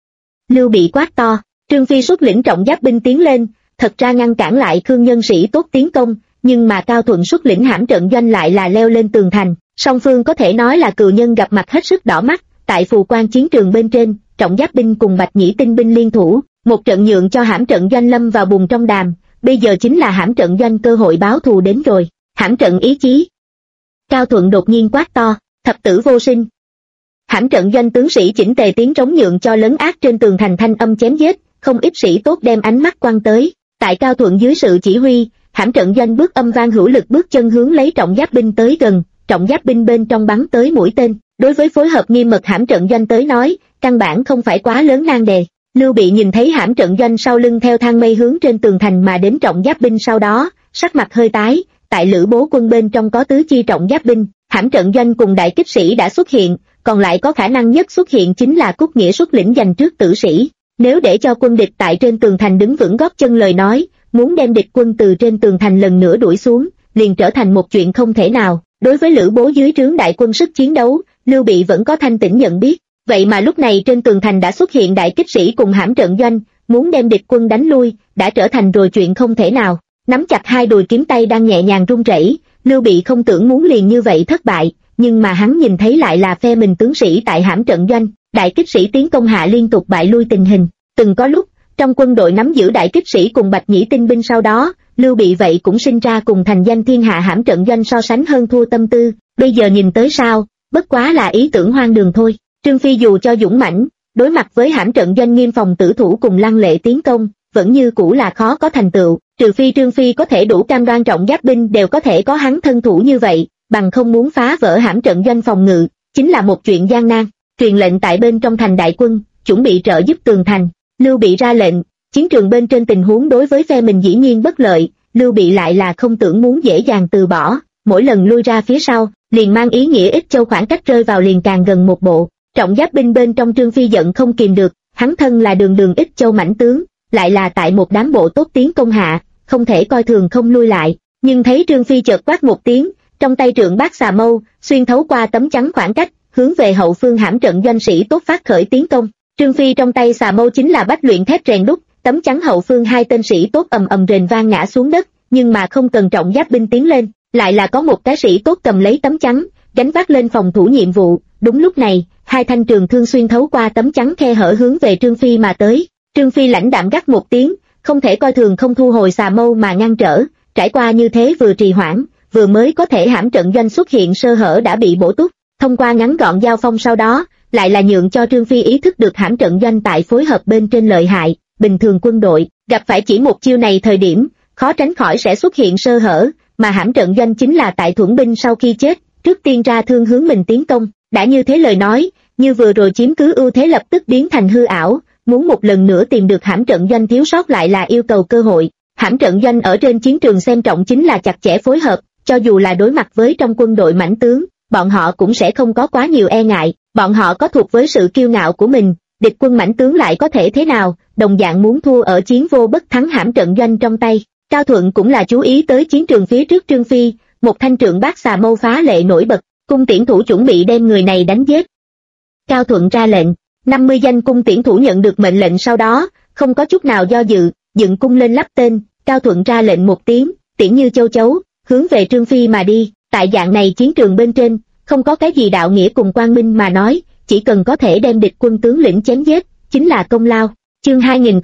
Lưu Bị quát to, Trương Phi xuất lĩnh trọng giáp binh tiến lên, thật ra ngăn cản lại Khương nhân sĩ tốt tiến công, nhưng mà Cao Thuận xuất lĩnh hãm trận doanh lại là leo lên tường thành, song phương có thể nói là cừu nhân gặp mặt hết sức đỏ mắt. Tại Phù Quan chiến trường bên trên, trọng giáp binh cùng Bạch Nhĩ tinh binh liên thủ, một trận nhượng cho hãm trận doanh lâm vào bùn trong đàm, bây giờ chính là hãm trận doanh cơ hội báo thù đến rồi. Hãm trận ý chí. Cao Thuận đột nhiên quát to, thập tử vô sinh. Hãm trận doanh tướng sĩ chỉnh tề tiếng trống nhượng cho lấn át trên tường thành thanh âm chém giết, không ít sĩ tốt đem ánh mắt quăng tới. Tại Cao Thuận dưới sự chỉ huy, hãm trận doanh bước âm vang hữu lực bước chân hướng lấy trọng giáp binh tới gần, trọng giáp binh bên trong bắn tới mũi tên. Đối với phối hợp nghiêm mật hãm trận doanh tới nói, căn bản không phải quá lớn nan đề. Lưu Bị nhìn thấy hãm trận doanh sau lưng theo thang mây hướng trên tường thành mà đến trọng giáp binh sau đó, sắc mặt hơi tái. Tại Lữ Bố quân bên trong có tứ chi trọng giáp binh, hãm trận doanh cùng đại kích sĩ đã xuất hiện, còn lại có khả năng nhất xuất hiện chính là Cúc Nghĩa xuất lĩnh giành trước tử sĩ. Nếu để cho quân địch tại trên tường thành đứng vững gót chân lời nói, muốn đem địch quân từ trên tường thành lần nữa đuổi xuống, liền trở thành một chuyện không thể nào. Đối với Lữ Bố dưới trướng đại quân sức chiến đấu, Lưu Bị vẫn có thanh tĩnh nhận biết. Vậy mà lúc này trên tường thành đã xuất hiện đại kích sĩ cùng hãm trận doanh, muốn đem địch quân đánh lui, đã trở thành rồi chuyện không thể nào. Nắm chặt hai đùi kiếm tay đang nhẹ nhàng run rẩy, Lưu Bị không tưởng muốn liền như vậy thất bại, nhưng mà hắn nhìn thấy lại là phe mình tướng sĩ tại hãm trận doanh, đại kích sĩ tiến công hạ liên tục bại lui tình hình. Từng có lúc, trong quân đội nắm giữ đại kích sĩ cùng Bạch Nhĩ tinh binh sau đó, Lưu Bị vậy cũng sinh ra cùng thành danh thiên hạ hãm trận doanh so sánh hơn thua tâm tư, bây giờ nhìn tới sao, bất quá là ý tưởng hoang đường thôi. Trương Phi dù cho dũng mãnh, đối mặt với hãm trận doanh nghiêm phòng tử thủ cùng lăng lệ tiến công, vẫn như cũ là khó có thành tựu, trừ phi Trương Phi có thể đủ cam đoan trọng giáp binh đều có thể có hắn thân thủ như vậy, bằng không muốn phá vỡ hãm trận doanh phòng ngự, chính là một chuyện gian nan. Truyền lệnh tại bên trong thành đại quân, chuẩn bị trợ giúp tường thành. Lưu Bị ra lệnh, chiến trường bên trên tình huống đối với phe mình dĩ nhiên bất lợi, Lưu Bị lại là không tưởng muốn dễ dàng từ bỏ, mỗi lần lui ra phía sau, liền mang ý nghĩa Ích Châu khoảng cách rơi vào liền càng gần một bộ. Trọng giáp binh bên trong Trương Phi giận không kìm được, hắn thân là đường Ích Châu mãnh tướng, lại là tại một đám bộ tốt tiến công hạ, không thể coi thường không lui lại, nhưng thấy Trương Phi chợt quát một tiếng, trong tay trượng bát xà mâu, xuyên thấu qua tấm chắn khoảng cách, hướng về hậu phương hãm trận doanh sĩ tốt phát khởi tiến công. Trương Phi trong tay xà mâu chính là bách luyện thép rèn đúc, tấm chắn hậu phương hai tên sĩ tốt ầm ầm rền vang ngã xuống đất, nhưng mà không cần trọng giáp binh tiến lên, lại là có một cái sĩ tốt cầm lấy tấm chắn, gánh vác lên phòng thủ nhiệm vụ. Đúng lúc này, hai thanh trường thương xuyên thấu qua tấm chắn khe hở hướng về Trương Phi mà tới. Trương Phi lãnh đạm gắt một tiếng, không thể coi thường không thu hồi xà mâu mà ngăn trở, trải qua như thế vừa trì hoãn, vừa mới có thể hãm trận doanh xuất hiện sơ hở đã bị bổ túc, thông qua ngắn gọn giao phong sau đó, lại là nhượng cho Trương Phi ý thức được hãm trận doanh tại phối hợp bên trên lợi hại. Bình thường quân đội, gặp phải chỉ một chiêu này thời điểm, khó tránh khỏi sẽ xuất hiện sơ hở, mà hãm trận doanh chính là tại thuẫn binh sau khi chết, trước tiên ra thương hướng mình tiến công, đã như thế lời nói, như vừa rồi chiếm cứ ưu thế lập tức biến thành hư ảo, muốn một lần nữa tìm được hãm trận doanh thiếu sót lại là yêu cầu cơ hội. Hãm trận doanh ở trên chiến trường xem trọng chính là chặt chẽ phối hợp, cho dù là đối mặt với trong quân đội mãnh tướng, bọn họ cũng sẽ không có quá nhiều e ngại, bọn họ có thuộc với sự kiêu ngạo của mình, địch quân mãnh tướng lại có thể thế nào, đồng dạng muốn thua ở chiến vô bất thắng hãm trận doanh trong tay. Cao Thuận cũng là chú ý tới chiến trường phía trước Trương Phi, một thanh trượng bát xà mâu phá lệ nổi bật, cung tiễn thủ chuẩn bị đem người này đánh giết. Cao Thuận ra lệnh, 50 danh cung tiễn thủ nhận được mệnh lệnh sau đó, không có chút nào do dự, dựng cung lên lắp tên. Cao Thuận ra lệnh một tiếng, tiễn như châu chấu, hướng về Trương Phi mà đi. Tại dạng này chiến trường bên trên, không có cái gì đạo nghĩa cùng quang minh mà nói, chỉ cần có thể đem địch quân tướng lĩnh chém giết, chính là công lao. Chương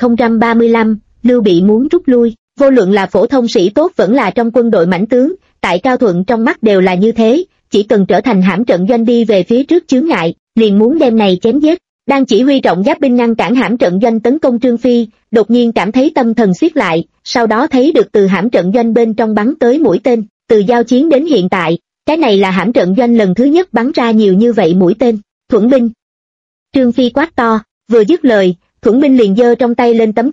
2035, Lưu Bị muốn rút lui, vô luận là phổ thông sĩ tốt vẫn là trong quân đội mãnh tướng, tại Cao Thuận trong mắt đều là như thế, chỉ cần trở thành hãm trận doanh đi về phía trước chướng ngại, liền muốn đem này chém giết. Đang chỉ huy trọng giáp binh ngăn cản hãm trận doanh tấn công Trương Phi, đột nhiên cảm thấy tâm thần siết lại, sau đó thấy được từ hãm trận doanh bên trong bắn tới mũi tên, từ giao chiến đến hiện tại, cái này là hãm trận doanh lần thứ nhất bắn ra nhiều như vậy mũi tên. Thuẫn binh! Trương Phi quát to, vừa dứt lời, thuẫn binh liền giơ trong tay lên tấm chắn,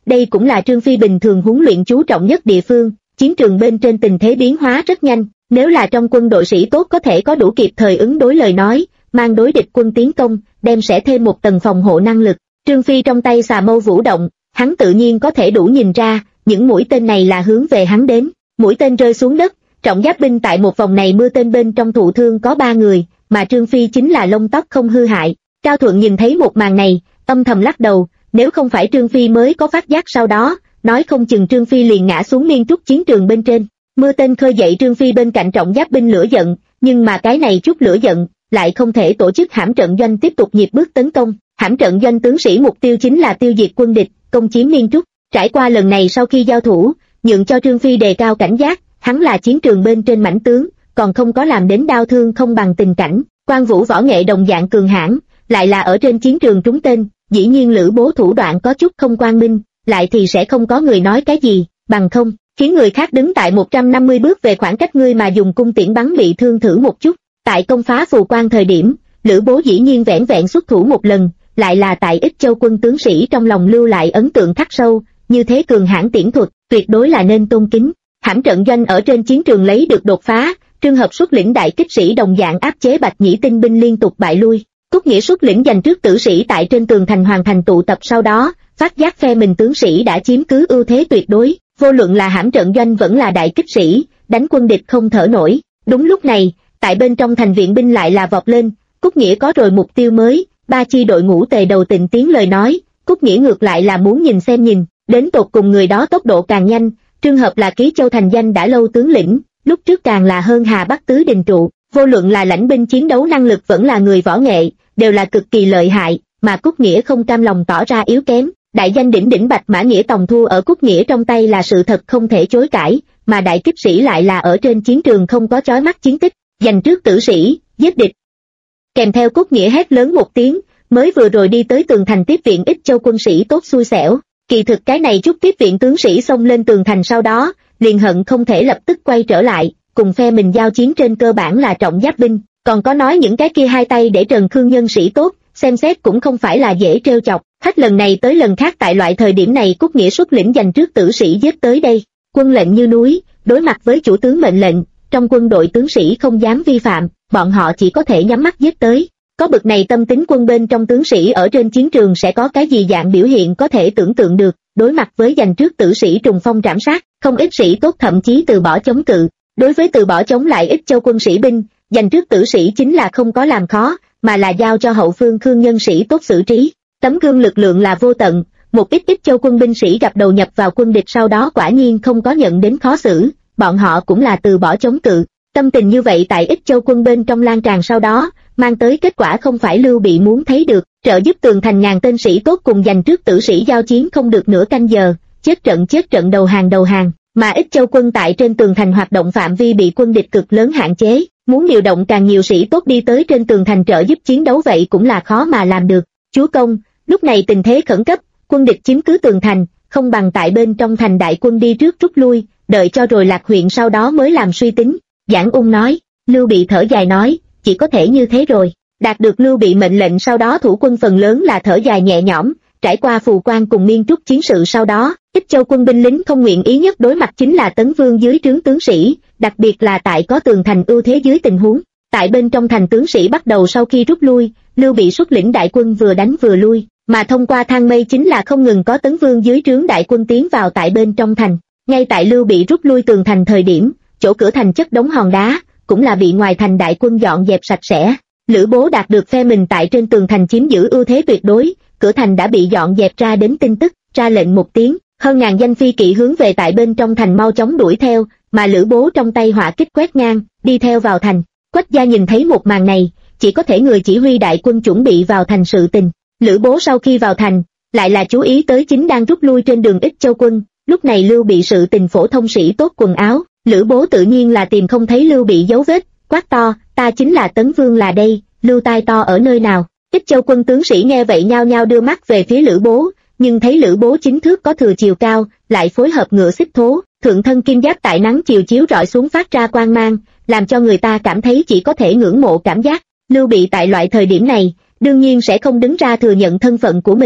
đây cũng là Trương Phi bình thường huấn luyện chú trọng nhất địa phương. Chiến trường bên trên tình thế biến hóa rất nhanh, nếu là trong quân đội sĩ tốt có thể có đủ kịp thời ứng đối lời nói, mang đối địch quân tiến công, đem sẽ thêm một tầng phòng hộ năng lực. Trương Phi trong tay xà mâu vũ động, hắn tự nhiên có thể đủ nhìn ra, những mũi tên này là hướng về hắn đến. Mũi tên rơi xuống đất, trọng giáp binh tại một vòng này mưa tên bên trong thụ thương có 3 người, mà Trương Phi chính là lông tóc không hư hại. Cao Thuận nhìn thấy một màn này, âm thầm lắc đầu, nếu không phải Trương Phi mới có phát giác sau đó, nói không chừng Trương Phi liền ngã xuống miên trúc chiến trường bên trên. Mưa tên khơi dậy Trương Phi bên cạnh trọng giáp binh lửa giận, nhưng mà cái này chút lửa giận lại không thể tổ chức hãm trận doanh tiếp tục nhịp bước tấn công. Hãm trận doanh tướng sĩ mục tiêu chính là tiêu diệt quân địch, công chiếm miên trúc. Trải qua lần này sau khi giao thủ, nhượng cho Trương Phi đề cao cảnh giác, hắn là chiến trường bên trên mãnh tướng, còn không có làm đến đau thương không bằng tình cảnh. Quan Vũ võ nghệ đồng dạng cường hãn, lại là ở trên chiến trường trúng tên, dĩ nhiên Lữ Bố thủ đoạn có chút không quang minh, lại thì sẽ không có người nói cái gì, bằng không, khiến người khác đứng tại 150 bước về khoảng cách ngươi mà dùng cung tiễn bắn bị thương thử một chút. Tại công phá Phù Quan thời điểm, Lữ Bố dĩ nhiên vẻn vẹn xuất thủ một lần, lại là tại Ích Châu quân tướng sĩ trong lòng lưu lại ấn tượng khắc sâu, như thế cường hãn tiễn thuật, tuyệt đối là nên tôn kính. Hãm trận doanh ở trên chiến trường lấy được đột phá, Trương Hợp xuất lĩnh đại kích sĩ đồng dạng áp chế Bạch Nhĩ tinh binh liên tục bại lui. Cúc Nghĩa xuất lĩnh giành trước tử sĩ tại trên tường thành hoàn thành tụ tập sau đó, phát giác phe mình tướng sĩ đã chiếm cứ ưu thế tuyệt đối, vô luận là hãm trận doanh vẫn là đại kích sĩ, đánh quân địch không thở nổi. Đúng lúc này, tại bên trong thành viện binh lại là vọt lên, Cúc Nghĩa có rồi mục tiêu mới, 3 chi đội ngũ tề đầu tịnh tiến lời nói, Cúc Nghĩa ngược lại là muốn nhìn xem nhìn, đến tột cùng người đó tốc độ càng nhanh. Trương Hợp là Ký Châu thành danh đã lâu tướng lĩnh, lúc trước càng là hơn Hà Bắc tứ đình trụ, vô luận là lãnh binh chiến đấu năng lực vẫn là người võ nghệ, đều là cực kỳ lợi hại, mà Cúc Nghĩa không cam lòng tỏ ra yếu kém. Đại danh đỉnh đỉnh Bạch Mã Nghĩa Tòng thua ở Cúc Nghĩa trong tay là sự thật không thể chối cãi, mà đại kích sĩ lại là ở trên chiến trường không có chói mắt chiến tích, giành trước tử sĩ, giết địch. Kèm theo Cúc Nghĩa hét lớn một tiếng, mới vừa rồi đi tới tường thành tiếp viện Ích Châu quân sĩ tốt xui xẻo. Kỳ thực cái này chút tiếp viện tướng sĩ xông lên tường thành sau đó, liền hận không thể lập tức quay trở lại, cùng phe mình giao chiến trên cơ bản là trọng giáp binh, còn có nói những cái kia hai tay để trần khương nhân sĩ tốt, xem xét cũng không phải là dễ trêu chọc. Hết lần này tới lần khác tại loại thời điểm này Cúc Nghĩa xuất lĩnh giành trước tử sĩ giết tới đây, quân lệnh như núi, đối mặt với chủ tướng mệnh lệnh, trong quân đội tướng sĩ không dám vi phạm, bọn họ chỉ có thể nhắm mắt giết tới. Có bực này tâm tính quân bên trong tướng sĩ ở trên chiến trường sẽ có cái gì dạng biểu hiện có thể tưởng tượng được. Đối mặt với giành trước tử sĩ trùng phong trảm sát, không ít sĩ tốt thậm chí từ bỏ chống cự. Đối với từ bỏ chống lại Ích Châu quân sĩ binh, giành trước tử sĩ chính là không có làm khó, mà là giao cho hậu phương khương nhân sĩ tốt xử trí. Tấm gương lực lượng là vô tận, một ít Ích Châu quân binh sĩ gặp đầu nhập vào quân địch sau đó quả nhiên không có nhận đến khó xử, bọn họ cũng là từ bỏ chống cự. Tâm tình như vậy tại Ích Châu quân bên trong lan tràn sau đó, mang tới kết quả không phải Lưu Bị muốn thấy được, trợ giúp tường thành ngàn tên sĩ tốt cùng giành trước tử sĩ giao chiến không được nửa canh giờ, chết trận đầu hàng, mà Ích Châu quân tại trên tường thành hoạt động phạm vi bị quân địch cực lớn hạn chế, muốn điều động càng nhiều sĩ tốt đi tới trên tường thành trợ giúp chiến đấu vậy cũng là khó mà làm được. Chúa công, lúc này tình thế khẩn cấp, quân địch chiếm cứ tường thành, không bằng tại bên trong thành đại quân đi trước rút lui, đợi cho rồi Lạc huyện sau đó mới làm suy tính. Giảng Ung nói. Lưu Bị thở dài nói, chỉ có thể như thế rồi. Đạt được Lưu Bị mệnh lệnh sau đó thủ quân phần lớn là thở dài nhẹ nhõm, trải qua Phù Quan cùng Miên Trúc chiến sự sau đó, Ích Châu quân binh lính không nguyện ý nhất đối mặt chính là Tấn Vương dưới trướng tướng sĩ, đặc biệt là tại có tường thành ưu thế dưới tình huống. Tại bên trong thành tướng sĩ bắt đầu sau khi rút lui, Lưu Bị xuất lĩnh đại quân vừa đánh vừa lui, mà thông qua thang mây chính là không ngừng có Tấn Vương dưới trướng đại quân tiến vào tại bên trong thành. Ngay tại Lưu Bị rút lui tường thành thời điểm, chỗ cửa thành chất đống hòn đá, cũng là bị ngoài thành đại quân dọn dẹp sạch sẽ. Lữ Bố đạt được phe mình tại trên tường thành chiếm giữ ưu thế tuyệt đối, cửa thành đã bị dọn dẹp ra đến tin tức, ra lệnh một tiếng, hơn ngàn danh phi kỵ hướng về tại bên trong thành mau chóng đuổi theo, mà Lữ Bố trong tay hỏa kích quét ngang, đi theo vào thành. Quách Gia nhìn thấy một màn này, chỉ có thể người chỉ huy đại quân chuẩn bị vào thành sự tình. Lữ Bố sau khi vào thành, lại là chú ý tới chính đang rút lui trên đường Ích Châu quân, lúc này Lưu Bị sự tình phổ thông sĩ tốt quần áo, Lữ Bố tự nhiên là tìm không thấy Lưu Bị dấu vết, quát to, ta chính là Tấn Vương là đây, Lưu Tai to ở nơi nào? Ích Châu quân tướng sĩ nghe vậy nhao nhao đưa mắt về phía Lữ Bố, nhưng thấy Lữ Bố chính thước có thừa chiều cao, lại phối hợp ngựa xích thố, thượng thân kim giáp tại nắng chiều chiếu rọi xuống phát ra quang mang, làm cho người ta cảm thấy chỉ có thể ngưỡng mộ cảm giác. Lưu Bị tại loại thời điểm này, đương nhiên sẽ không đứng ra thừa nhận thân phận của mình,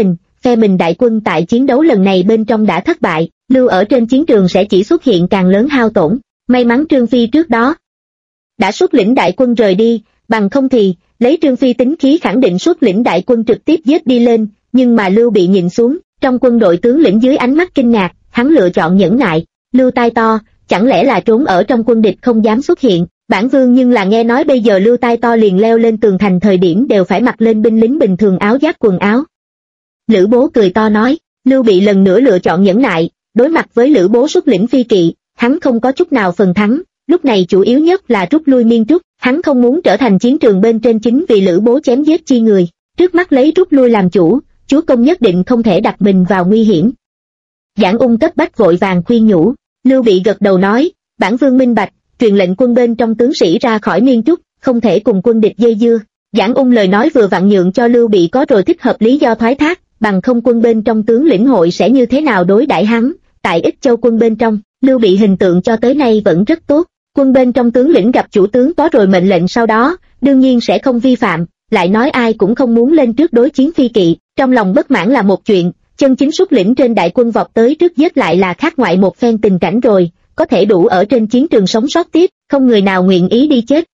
phe mình đại quân tại chiến đấu lần này bên trong đã thất bại, lưu ở trên chiến trường sẽ chỉ xuất hiện càng lớn hao tổn. May mắn Trương Phi trước đó đã xuất lĩnh đại quân rời đi, bằng không thì, lấy Trương Phi tính khí khẳng định xuất lĩnh đại quân trực tiếp giết đi lên, nhưng mà Lưu Bị nhìn xuống, trong quân đội tướng lĩnh dưới ánh mắt kinh ngạc, hắn lựa chọn nhẫn nại. Lưu tai to, chẳng lẽ là trốn ở trong quân địch không dám xuất hiện? Bản vương nhưng là nghe nói bây giờ Lưu tai to liền leo lên tường thành thời điểm đều phải mặc lên binh lính bình thường áo giáp quần áo. Lữ Bố cười to nói, Lưu Bị lần nữa lựa chọn nhẫn nại, đối mặt với Lữ Bố xuất lĩnh phi kỵ, hắn không có chút nào phần thắng, lúc này chủ yếu nhất là rút lui miên trúc, hắn không muốn trở thành chiến trường bên trên chính vì Lữ Bố chém giết chi người, trước mắt lấy rút lui làm chủ, chúa công nhất định không thể đặt mình vào nguy hiểm. Giảng Ung cấp bách vội vàng khuyên nhủ, Lưu Bị gật đầu nói, bản vương minh bạch, truyền lệnh quân bên trong tướng sĩ ra khỏi miên trúc, không thể cùng quân địch dây dưa. Giảng Ung lời nói vừa vặn nhượng cho Lưu Bị có rồi thích hợp lý do thoái thác, bằng không quân bên trong tướng lĩnh hội sẽ như thế nào đối đãi hắn. Tại Ích Châu quân bên trong, Lưu Bị hình tượng cho tới nay vẫn rất tốt, quân bên trong tướng lĩnh gặp chủ tướng có rồi mệnh lệnh sau đó, đương nhiên sẽ không vi phạm, lại nói ai cũng không muốn lên trước đối chiến phi kỵ, trong lòng bất mãn là một chuyện, chân chính xuất lĩnh trên đại quân vọt tới trước giết lại là khác ngoại một phen tình cảnh rồi, có thể đủ ở trên chiến trường sống sót tiếp, không người nào nguyện ý đi chết.